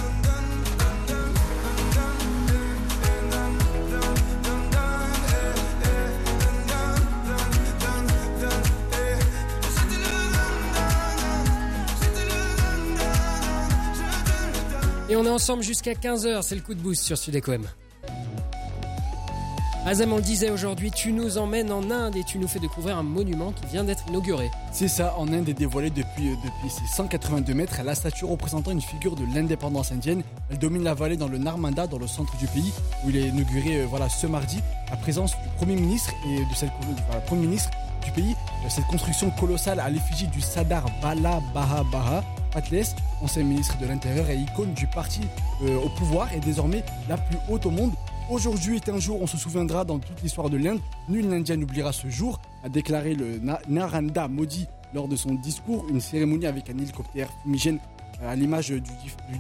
Et on est ensemble jusqu'à 15h, c'est le coup de boost sur Sud-FM. Azam, on le disait aujourd'hui, tu nous emmènes en Inde et tu nous fais découvrir un monument qui vient d'être inauguré. C'est ça, en Inde est dévoilée depuis ses 182 mètres, la statue représentant une figure de l'indépendance indienne. Elle domine la vallée dans le Narmada, dans le centre du pays, où il est inauguré ce mardi. La présence du Premier ministre et de Premier ministre du pays, cette construction colossale à l'effigie du Sardar Vallabhbhai Patel, ancien ministre de l'Intérieur et icône du parti au pouvoir, est désormais la plus haute au monde. Aujourd'hui est un jour, on se souviendra dans toute l'histoire de l'Inde. Nul Indien n'oubliera ce jour, a déclaré le Narendra Modi lors de son discours. Une cérémonie avec un hélicoptère fumigène à l'image du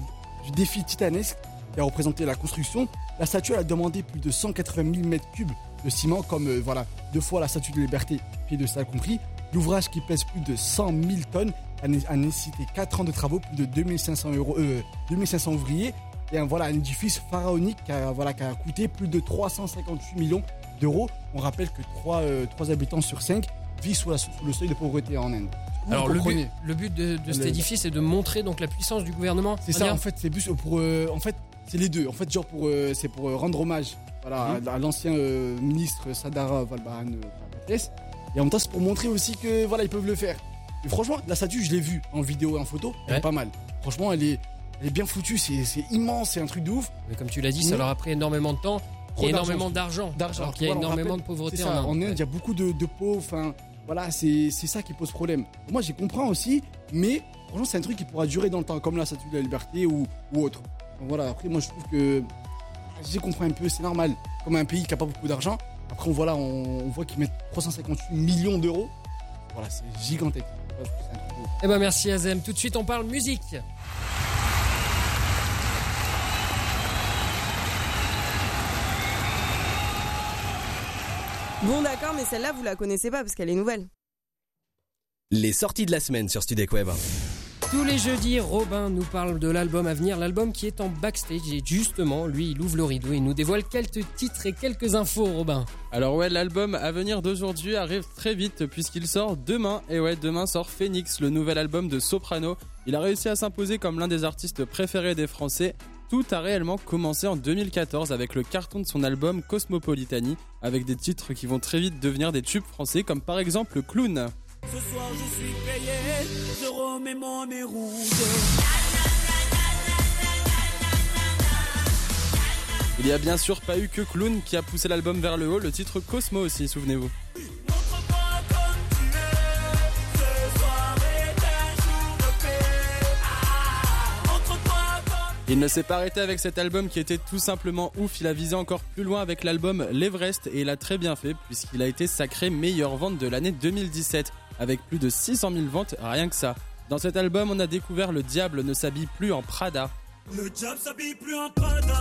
défi titanesque qui a représenté la construction. La statue a demandé plus de 180 000 mètres cubes de ciment, comme 2 fois la Statue de Liberté, piédestal compris. L'ouvrage qui pèse plus de 100 000 tonnes a nécessité 4 ans de travaux, plus de 2500 ouvriers. Et un édifice pharaonique qui a coûté plus de 358 millions d'euros. On rappelle que 3 habitants sur 5 vivent sous le seuil de pauvreté en Inde. Alors le but de cet édifice est de montrer donc la puissance du gouvernement. C'est ça, en fait, c'est plus pour c'est les deux. En fait, c'est pour rendre hommage à l'ancien ministre Sadara Valbahan Pates. Et en même temps, c'est pour montrer aussi que ils peuvent le faire. Et franchement, la statue, je l'ai vue en vidéo et en photo, elle est pas mal. Franchement, elle est bien foutue, c'est immense, c'est un truc de ouf. Mais comme tu l'as dit, ça leur a pris énormément de temps et énormément d'argent. Alors qu'il y a énormément de pauvreté en Inde. En Inde, il y a beaucoup de pauvres. C'est ça qui pose problème. Moi, j'y comprends aussi, mais franchement, c'est un truc qui pourra durer dans le temps, comme la Statue de la Liberté ou autre. Donc voilà, après, moi, je trouve que j'y comprends un peu, c'est normal. Comme un pays qui n'a pas beaucoup d'argent, après, on voit qu'ils mettent 358 millions d'euros. Voilà, c'est gigantesque. Eh ben, merci Azem. Tout de suite, on parle musique. Bon d'accord, mais celle-là vous la connaissez pas parce qu'elle est nouvelle. Les sorties de la semaine sur Studek Web. Tous les jeudis, Robin nous parle de l'album à venir, l'album qui est en backstage et justement, lui, il ouvre le rideau et nous dévoile quelques titres et quelques infos, Robin. Alors ouais, l'album à venir d'aujourd'hui arrive très vite puisqu'il sort demain. Et ouais, demain sort Phoenix, le nouvel album de Soprano. Il a réussi à s'imposer comme l'un des artistes préférés des Français. Tout a réellement commencé en 2014 avec le carton de son album Cosmopolitanie, avec des titres qui vont très vite devenir des tubes français comme par exemple Clown. Ce soir je suis payé, je remets mon nez rouge. Il y a bien sûr pas eu que Clown qui a poussé l'album vers le haut, le titre Cosmo aussi, souvenez-vous. Il ne s'est pas arrêté avec cet album qui était tout simplement ouf, il a visé encore plus loin avec l'album L'Everest et il a très bien fait puisqu'il a été sacré meilleure vente de l'année 2017 avec plus de 600 000 ventes, rien que ça. Dans cet album, on a découvert Le Diable ne s'habille plus en Prada. Le diable s'habille plus en Prada.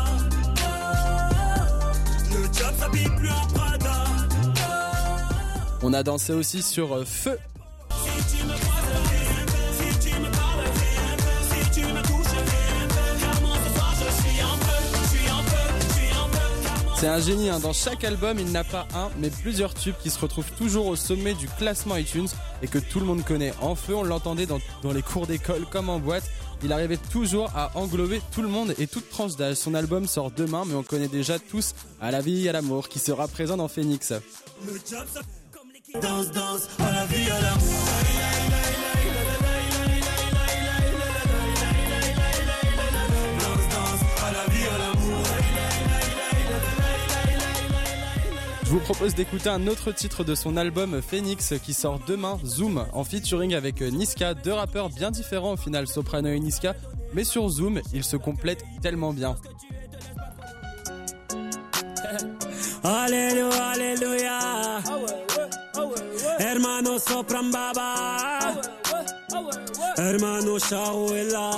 Le diable s'habille plus en Prada. On a dansé aussi sur Feu. Si tu me croises rien, si tu me parles rien, si tu me touches rien, car moi ce soir je suis en feu, je suis en feu, je suis en feu. C'est un génie, hein. Dans chaque album, il n'a pas un, mais plusieurs tubes qui se retrouvent toujours au sommet du classement iTunes et que tout le monde connaît. En Feu, on l'entendait dans les cours d'école comme en boîte. Il arrivait toujours à englober tout le monde et toute tranche d'âge. Son album sort demain, mais on connaît déjà tous À la vie, à l'amour, qui sera présent dans Phoenix. Le diable comme l'équipe danse, danse, à la vie, à l'amour. Je vous propose d'écouter un autre titre de son album Phoenix qui sort demain, Zoom, en featuring avec Niska, deux rappeurs bien différents au final, Soprano et Niska, mais sur Zoom, ils se complètent tellement bien. Alléluia, alléluia, hermano Sopran Baba, hermano Shaouela,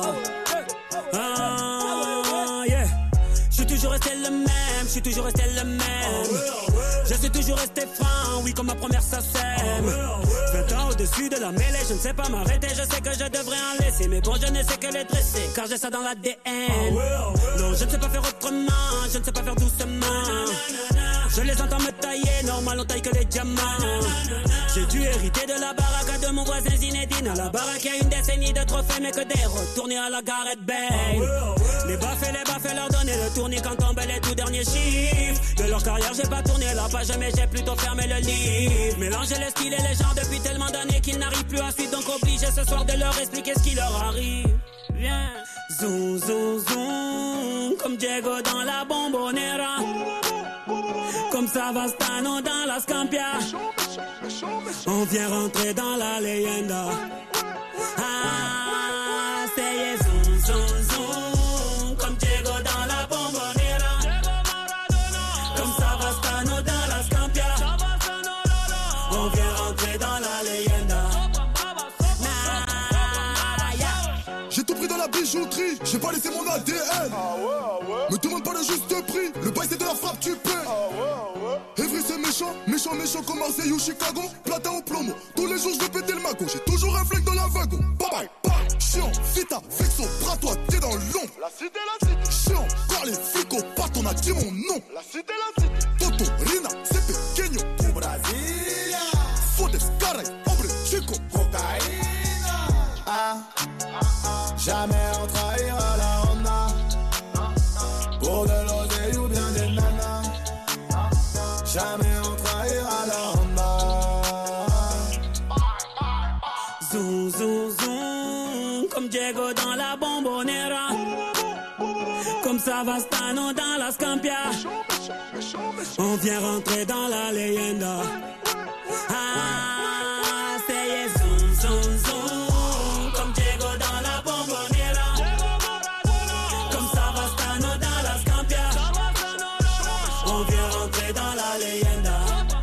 yeah. Je suis toujours resté le même, je suis toujours resté le même. Je suis toujours resté franc, oui comme ma première ça sème. 20 ans au-dessus de la mêlée, je ne sais pas m'arrêter. Je sais que je devrais en laisser, mais bon je ne sais que les dresser, car j'ai ça dans l'ADN. Non, je ne sais pas faire autrement, je ne sais pas faire doucement. Je les entends me tailler, normal on taille que les diamants. J'ai dû hériter de la baraque de mon voisin Zinedine. À la baraque y a une décennie de trophées, mais que des retournés à la Gareth Bale. Les baffes leur donner le tournis quand tombent les tout derniers chiffres. De leur carrière j'ai pas tourné la page, mais j'ai plutôt fermé le livre. Mélanger les styles et les genres depuis tellement d'années qu'ils n'arrivent plus à suivre. Donc obligé ce soir de leur expliquer ce qui leur arrive. Viens, zoom, zoom, zoom, comme Diego dans la Bombonera, comme Savastano dans la Scampia. On vient rentrer dans la leyenda. Ah, c'est zoom, zoom, zoom, comme Diego dans la Bombonera, comme Savastano dans la Scampia. On vient rentrer dans la leyenda. J'ai tout pris dans la la bijouterie, j'ai pas laissé mon ADN. Me demande pas le juste prix, le bail c'est de la frappe, tu paies. Evry c'est méchant, méchant, méchant comme Marseille ou Chicago. Platin au plomo, tous les jours je vais péter le magot. J'ai toujours un flingue dans la wagon. Bye bye, bye. Chiant, vita, vexo, bras toi, t'es dans l'ombre. La cité, chiant, quand les flics au pattes, on a dit mon nom. La cité, Toto, Rina, c'est pequeño. Au Brasilia. Fodes, caray, hombre, chico. Cocaïna. Jamais on trahira la Honda. Pour de l'oseille ou bien des nanas. Jamais on trahira la Honda. Zoom, zoom, zoom. Comme Diego dans la Bombonera. Comme Savastano dans la Scampia. On vient rentrer dans la leyenda. Ah, c'est zoom, zoom, zoom. Comme Diego dans la Bombonera. Comme Savastano dans la Scampia. On vient rentrer dans la leyenda.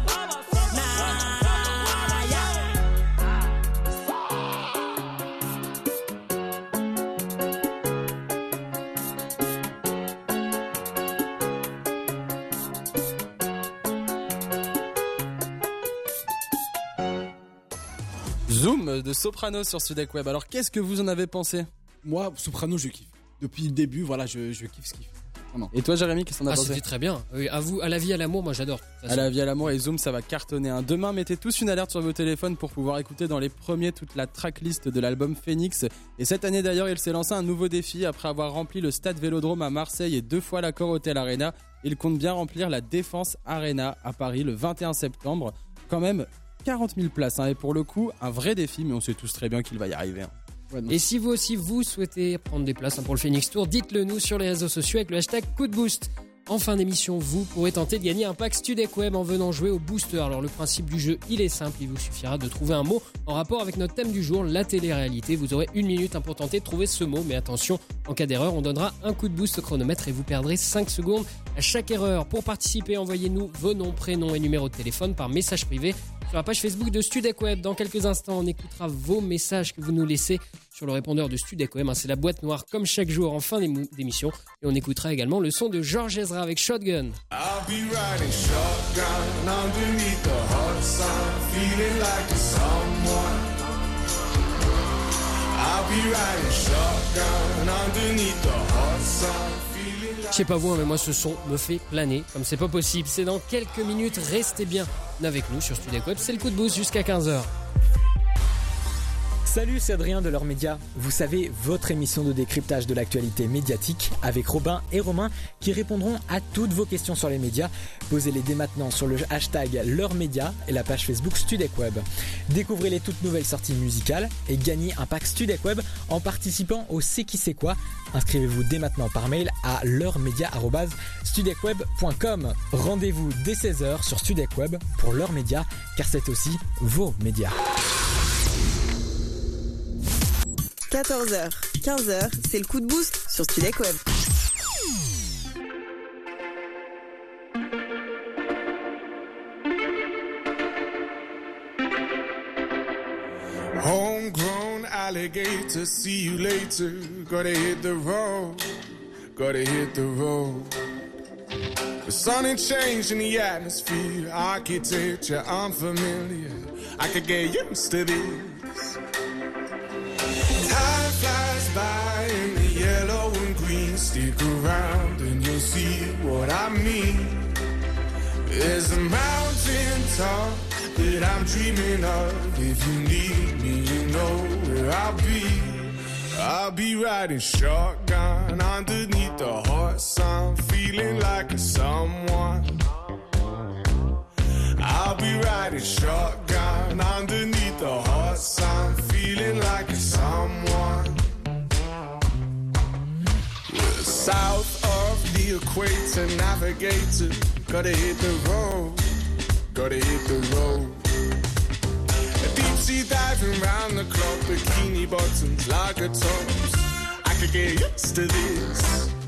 Zoom de Soprano sur Studek Web. Alors qu'est-ce que vous en avez pensé? Moi, Soprano, je kiffe. Depuis le début, voilà, je kiffe ce qu'il fait. Vraiment. Et toi, Jérémy, qu'est-ce que t'en as pensé? C'était très bien. Oui, à vous, à la vie, à l'amour, moi j'adore. À la vie, à l'amour et Zoom, ça va cartonner. Demain, mettez tous une alerte sur vos téléphones pour pouvoir écouter dans les premiers toute la tracklist de l'album Phoenix. Et cette année d'ailleurs, il s'est lancé un nouveau défi après avoir rempli le stade Vélodrome à Marseille et 2 fois l'Accor Hotel Arena. Il compte bien remplir la Défense Arena à Paris le 21 septembre. Quand même 40 000 places. Et pour le coup, un vrai défi, mais on sait tous très bien qu'il va y arriver. Ouais, et si vous aussi vous souhaitez prendre des places pour le Phoenix Tour, dites-le nous sur les réseaux sociaux avec le hashtag coup de boost. En fin d'émission, vous pourrez tenter de gagner un pack Studek Web en venant jouer au booster. Alors le principe du jeu, il est simple, il vous suffira de trouver un mot en rapport avec notre thème du jour, la télé-réalité. Vous aurez 1 minute pour tenter de trouver ce mot, mais attention, en cas d'erreur, on donnera un coup de boost au chronomètre et vous perdrez 5 secondes à chaque erreur. Pour participer, envoyez-nous vos noms, prénoms et numéros de téléphone par message privé sur la page Facebook de Studek Web. Dans quelques instants, on écoutera vos messages que vous nous laissez sur le répondeur de Studek Web. C'est la boîte noire comme chaque jour en fin d'émission. Et on écoutera également le son de George Ezra avec Shotgun. I'll be riding shotgun underneath the hot sun, feeling like someone. I'll be riding shotgun underneath the hot sun. Je sais pas vous, mais moi ce son me fait planer comme c'est pas possible. C'est dans quelques minutes, restez bien avec nous sur Studek Web. C'est le coup de boost jusqu'à 15h. Salut, c'est Adrien de L'Heure Média. Vous savez, votre émission de décryptage de l'actualité médiatique avec Robin et Romain qui répondront à toutes vos questions sur les médias. Posez-les dès maintenant sur le hashtag L'Heure Média et la page Facebook Studek Web. Découvrez les toutes nouvelles sorties musicales et gagnez un pack Studek Web en participant au C'est qui c'est quoi. Inscrivez-vous dès maintenant par mail à l'heuremedia@studekweb.com. Rendez-vous dès 16h sur Studek Web pour L'Heure Média car c'est aussi vos médias. 14h, 15h, c'est le coup de boost sur Studek Web. Homegrown alligator, see you later. Gotta hit the road, gotta hit the road. The sun ain't changing the atmosphere, architecture unfamiliar. I could get used to this. Time flies by in the yellow and green. Stick around and you'll see what I mean. There's a mountain top that I'm dreaming of. If you need me, you know where I'll be. I'll be riding shotgun underneath the hot sun, feeling like a someone. I'll be riding shotgun underneath the hot sun, feeling like a someone. We're south of the equator, navigator. Gotta hit the road, gotta hit the road. Deep sea diving round the clock, bikini bottoms, lager tops. I could get used to this.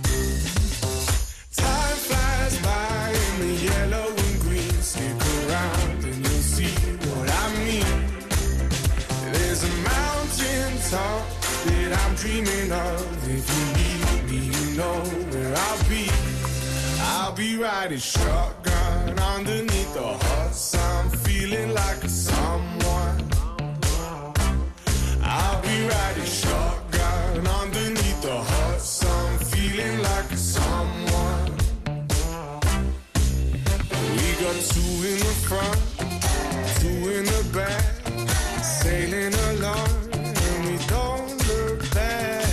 Time flies by in the yellow and green. Stick around and you'll see what I mean. There's a mountain top that I'm dreaming of. If you need me, you know where I'll be. I'll be riding shotgun underneath the hot sun, feeling like a someone. I'll be riding shotgun underneath the hot sun, feeling like a someone. We got two in the front, two in the back, sailing along, and we don't look back.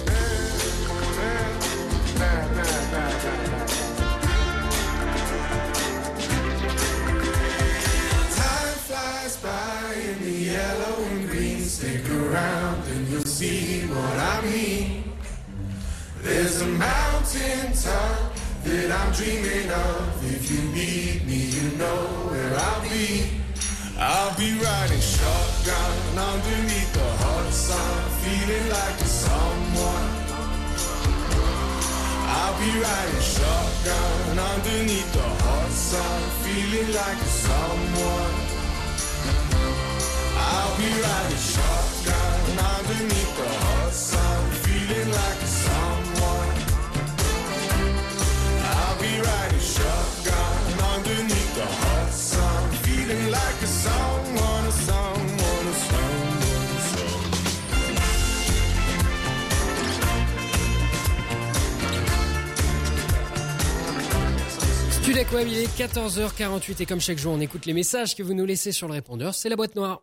Time flies by in the yellow and green. Stick around and you'll see what I mean. There's a mountain top that I'm dreaming of. If you need me, you know where I'll be. I'll be riding shotgun underneath the hot sun, feeling like a someone. I'll be riding shotgun underneath the hot sun, feeling like a someone. I'll be riding shotgun underneath the hot sun, feeling like a someone. I'll be riding shotgun underneath the hot sun, feeling like a someone, a someone, a someone, a someone. Studek Web, il est 14h48 et comme chaque jour, on écoute les messages que vous nous laissez sur le répondeur. C'est la boîte noire.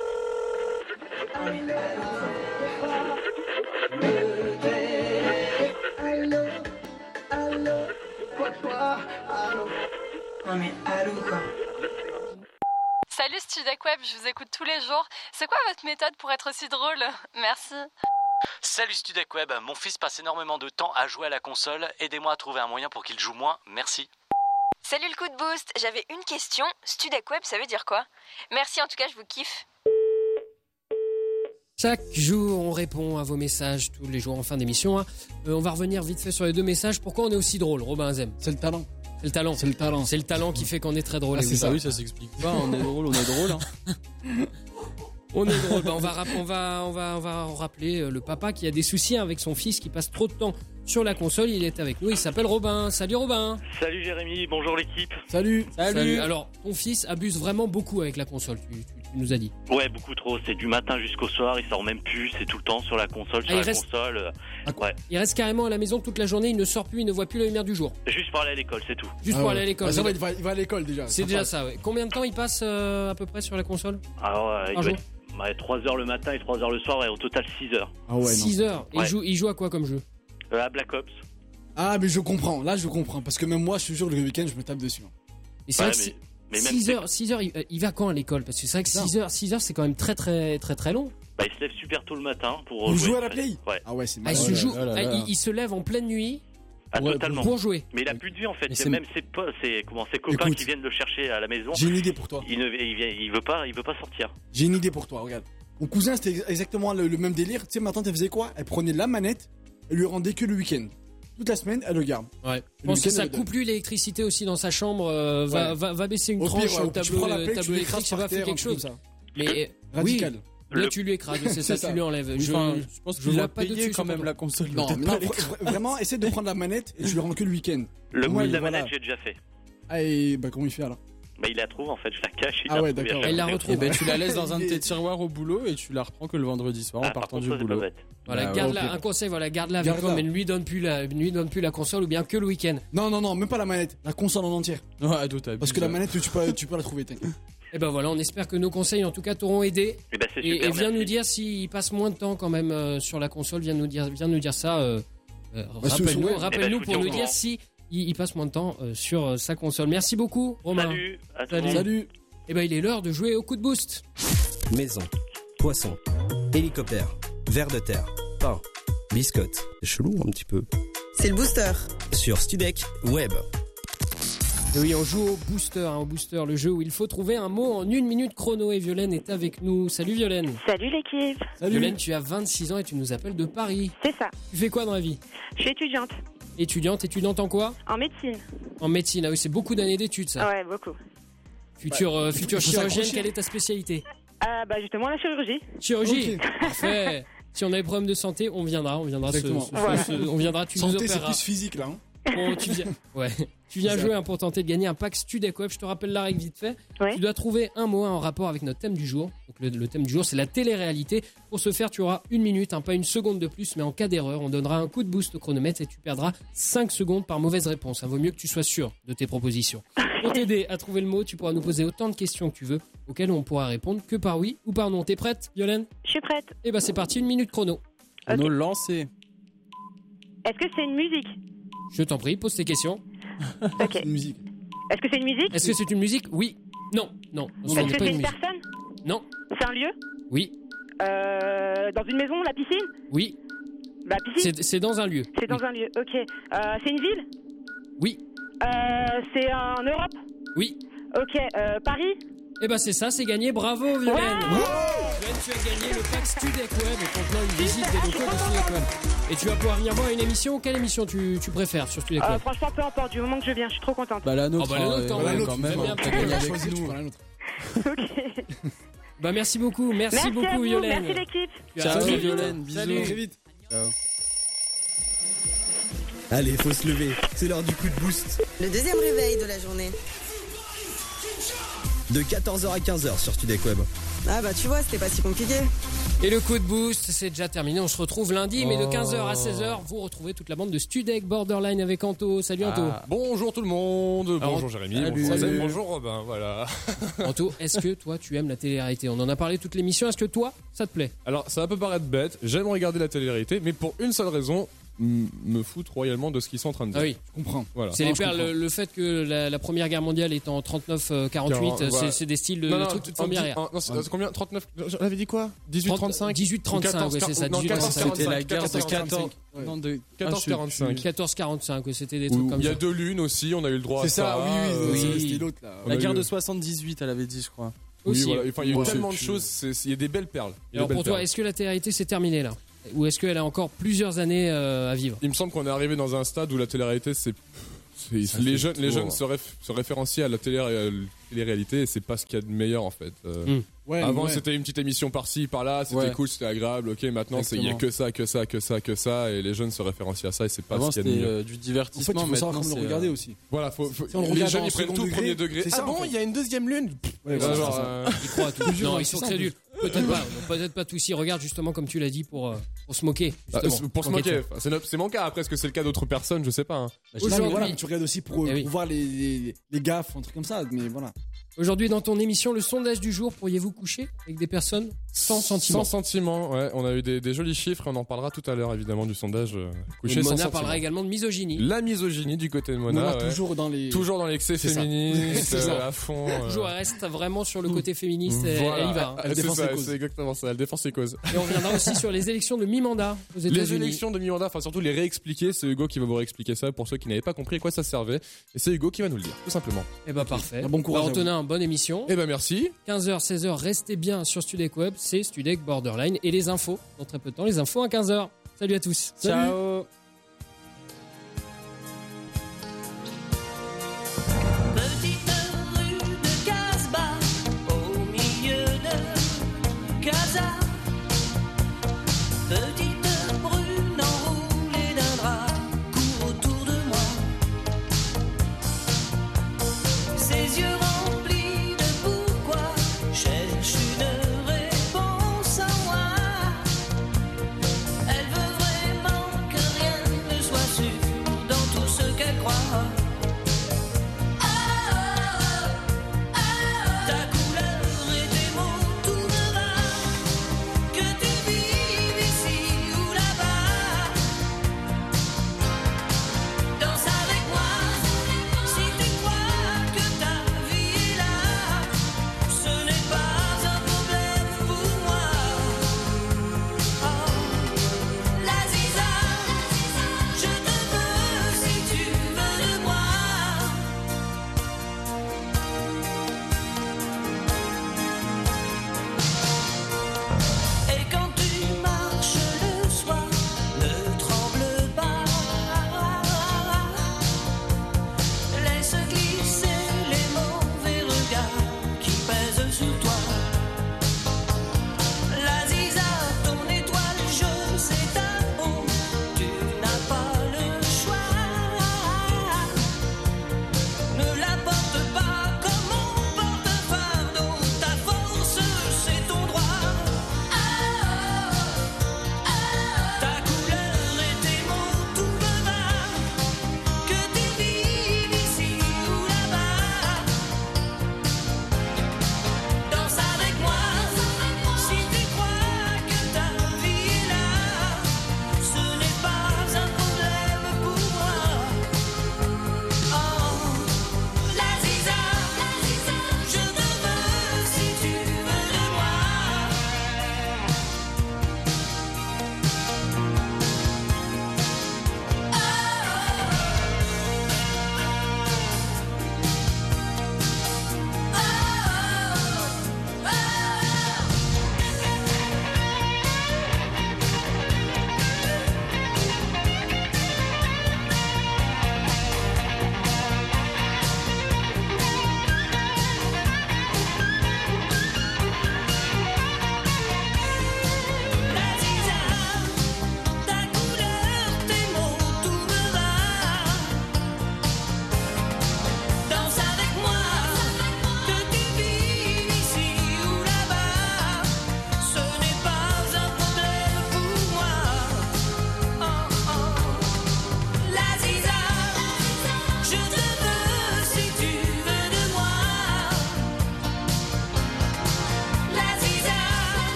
Salut Studek Web, je vous écoute tous les jours. C'est quoi votre méthode pour être aussi drôle? Merci. Salut Studek Web, mon fils passe énormément de temps à jouer à la console. Aidez-moi à trouver un moyen pour qu'il joue moins. Merci. Salut le coup de boost, j'avais une question. Studek Web, ça veut dire quoi? Merci, en tout cas, je vous kiffe. Chaque jour, on répond à vos messages, tous les jours en fin d'émission. On va revenir vite fait sur les deux messages. Pourquoi on est aussi drôle, Robin Azem? C'est le talent. C'est le talent. C'est le talent. C'est le talent qui fait qu'on est très drôle. Ah, c'est ça, oui, ça s'explique pas. On est drôle, on est drôle. Hein. On est drôle. Bah, on va rappeler le papa qui a des soucis avec son fils qui passe trop de temps sur la console. Il est avec nous. Il s'appelle Robin. Salut Robin. Salut Jérémy. Bonjour l'équipe. Salut. Alors, ton fils abuse vraiment beaucoup avec la console. Tu nous as dit. Ouais, beaucoup trop. C'est du matin jusqu'au soir. Il sort même plus. C'est tout le temps sur la console, console. Ouais. Il reste carrément à la maison toute la journée. Il ne sort plus. Il ne voit plus la lumière du jour. Juste pour aller à l'école, c'est tout. Juste pour aller à l'école. Ça va, il va à l'école déjà. C'est déjà ça. Ouais. Combien de temps il passe à peu près sur la console? Alors, il doit être 3 heures le matin et 3 heures le soir, et au total 6 heures. Ah ouais. 6 heures. Et il joue à quoi comme jeu? À Black Ops. Ah, mais je comprends. Là, je comprends. Parce que même moi, je suis sûr, le week-end, je me tape dessus. Et c'est vrai que 6 heures, il va quand à l'école? Parce que c'est vrai que 6 heures, c'est quand même très très très très long. Bah, il se lève super tôt le matin pour jouer à la play. Ouais. Ah ouais, c'est mal. Il se lève en pleine nuit. Ah, totalement. Pour jouer. Mais il a plus de vie en fait. C'est même ses copains qui viennent le chercher à la maison. J'ai une idée pour toi. Il veut pas sortir. J'ai une idée pour toi, regarde. Mon cousin, c'était exactement le même délire. Tu sais, ma tante, elle faisait quoi? Elle prenait la manette et lui rendait que le week-end. Toute la semaine, elle le garde. Ouais. Je pense que ça coupe plus l'électricité aussi dans sa chambre. Va baisser une tranche sur le tableau électrique, ça va faire quelque chose. Mais radical. Oui, là, tu lui écrases, c'est ça, tu lui enlèves. Je pense que je vois pas payer quand même la console. Non, vraiment, essaie de prendre la manette et tu lui rends que le week-end. Le coup de la manette, j'ai déjà fait. Ah, et bah, comment il fait alors? Bah, il la trouve en fait, je la cache. Ah ouais, d'accord. Il la retrouve. Et ben, tu la laisses dans un de tes tiroirs au boulot et tu la reprends que le vendredi soir en partant du boulot. Voilà, garde-la, un conseil, garde-la avec toi, mais ne lui donne plus la console ou bien que le week-end. Non, même pas la manette, la console en entière. Ouais, parce que la manette, tu peux la trouver, t'inquiète. Et ben voilà, on espère que nos conseils en tout cas t'auront aidé. Et viens nous dire s'il passe moins de temps quand même sur la console, viens nous dire ça. Rappelle-nous pour nous dire si il passe moins de temps sur sa console. Merci beaucoup Romain. Salut. Et ben il est l'heure de jouer au coup de boost. Maison, poisson, hélicoptère, ver de terre, pain, biscotte. C'est chelou un petit peu. C'est le booster. Sur Studek Web. Et oui, on joue au booster, le jeu où il faut trouver un mot en 1 minute chrono. Et Violaine est avec nous. Salut Violaine. Salut l'équipe. Violaine, tu as 26 ans et tu nous appelles de Paris. C'est ça. Tu fais quoi dans la vie? Je suis étudiante. Étudiante en quoi? En médecine. En médecine, ah oui, c'est beaucoup d'années d'études ça. Ouais, beaucoup. Future chirurgienne, quelle est ta spécialité? Bah justement la chirurgie. Chirurgie, okay. Parfait. Si on a des problèmes de santé, on viendra. On viendra. On viendra. Tu Santé, nous c'est opéreras. plus physique là. Hein. Bon, tu viens jouer pour tenter de gagner un pack StudecWeb. Je te rappelle la règle vite fait. Ouais. Tu dois trouver un mot en rapport avec notre thème du jour. Donc le thème du jour, c'est la télé-réalité. Pour ce faire, tu auras 1 minute, pas une seconde de plus, mais en cas d'erreur, on donnera un coup de boost au chronomètre et tu perdras 5 secondes par mauvaise réponse. Vaut mieux que tu sois sûr de tes propositions. Pour t'aider à trouver le mot, tu pourras nous poser autant de questions que tu veux, auxquelles on pourra répondre que par oui ou par non. T'es prête, Violaine ? Je suis prête. Et c'est parti, 1 minute chrono. Chrono lancé. Est-ce que c'est une musique? Je t'en prie, pose tes questions. Ok. Musique. Est-ce que c'est une musique? Est-ce que c'est une musique? Oui. Non. Est-ce que c'est une personne? Non. C'est un lieu? Oui. Dans une maison, la piscine? Oui. La piscine? C'est dans un lieu. C'est dans un lieu, ok. C'est une ville? Oui. C'est en Europe? Oui. Ok, Paris? C'est ça, c'est gagné. Bravo, Violaine. Violaine, tu as gagné le pack StudecWeb contenant une visite des locaux de StudecWeb. Et tu vas pouvoir venir voir une émission. Quelle émission tu préfères sur StudecWeb? Franchement, peu importe, du moment que je viens, je suis trop contente. La nôtre. La nôtre, quand même. T'as gagné avec nous. Ok. Merci beaucoup. Merci beaucoup, à vous, Violaine. merci l'équipe. Ciao, Violaine. Bisous. Salut. Très vite. Ciao. Allez, faut se lever. C'est l'heure du coup de boost. Le deuxième réveil de la journée. De 14h à 15h sur StudecWeb. Ah tu vois, c'était pas si compliqué. Et le coup de boost, c'est déjà terminé. On se retrouve lundi, mais de 15h à 16h, vous retrouvez toute la bande de Studec Borderline avec Anto. Salut Anto. Bonjour tout le monde. Alors, bonjour Jérémy. salut. Bonjour Azem. Salut. Bonjour Robin. Voilà. Anto, est-ce que toi, tu aimes la télé-réalité? On en a parlé toute l'émission. Est-ce que toi, ça te plaît? Alors ça peut paraître bête. J'aime regarder la télé-réalité, mais pour une seule raison. Me foutent royalement de ce qu'ils sont en train de dire. Ah oui, je comprends. Voilà. C'est les perles, le fait que la première guerre mondiale est en 39-48, voilà. c'est des styles de trucs qui te font bien rire. Non, c'est combien? 39? J'avais dit quoi? 18-35? 18-35, ouais, c'est ça. Non, 14-45. C'était la guerre de 14. Non, de 14-45. 14-45, ouais, c'était des trucs comme ça. Il y a 2 lunes aussi, on a eu le droit à ça. C'est ça, oui. C'était l'autre là. La guerre de 78, elle avait dit, je crois. Oui, voilà. Aussi. Enfin, il y a eu tellement de choses, il y a des belles perles. Alors pour toi, est-ce que la télé-réalité c'est terminé là? Ou est-ce qu'elle a encore plusieurs années à vivre? Il me semble qu'on est arrivé dans un stade où la télé-réalité, les jeunes se référencient à la télé-réalité et c'est pas ce qu'il y a de meilleur en fait. Avant c'était une petite émission par-ci, par-là, c'était cool, c'était agréable. Ok, maintenant il y a que ça et les jeunes se référencient à ça et c'est pas avant, ce qu'il y a de mieux. C'était du divertissement. En fait, il faut savoir comment le regarder aussi. Voilà, les jeunes ils prennent tout au premier degré. Ah bon, il y a une deuxième lune. Ils croient à tout. Non, ils sont crédules. Peut-être pas tous. Ils regardent justement comme tu l'as dit pour se moquer. Pour se moquer. C'est mon cas. Après, est-ce que c'est le cas d'autres personnes? Je sais pas. Hein. Aujourd'hui, tu regardes aussi pour voir les gaffes, un truc comme ça. Mais voilà. Aujourd'hui, dans ton émission, le sondage du jour, pourriez-vous coucher avec des personnes sans sentiments? Sans sentiments, ouais. On a eu des jolis chiffres et on en parlera tout à l'heure, évidemment, du sondage. Coucher sans Mona sentiments. parlera également de misogynie. La misogynie du côté de Mona. Ouais. Toujours dans l'excès féministe, à fond. Toujours, elle reste vraiment sur le côté féministe et voilà. elle y va. Elle défend ses causes. C'est exactement ça, elle défend ses causes. Et on reviendra aussi sur les élections de mi-mandat aux États-Unis. Les élections de mi-mandat, enfin surtout les réexpliquer. C'est Hugo qui va vous réexpliquer ça pour ceux qui n'avaient pas compris à quoi ça servait. Et c'est Hugo qui va nous le dire, tout simplement. Et parfait. Bon courage. Antonin, bonne émission. Merci. 15h, 16h, restez bien sur StudecWeb, c'est Studec Borderline et les infos. Dans très peu de temps, les infos à 15h. Salut à tous. Ciao. Petite rue de Casbah, au milieu de Casa. Petite brune enroulée d'un drap court autour de moi. Ses yeux remplis de pourquoi cherche une réponse en moi. Elle veut vraiment que rien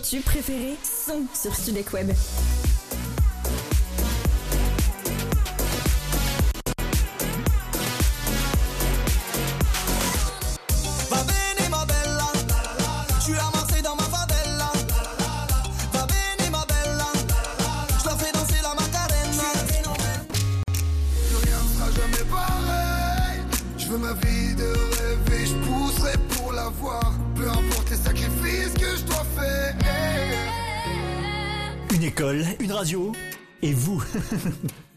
tubes préférés sont sur Studek Web. Ma vie de rêver, je pousserai pour l'avoir. Peu importe les sacrifices que je dois faire. Une école, une radio, et vous.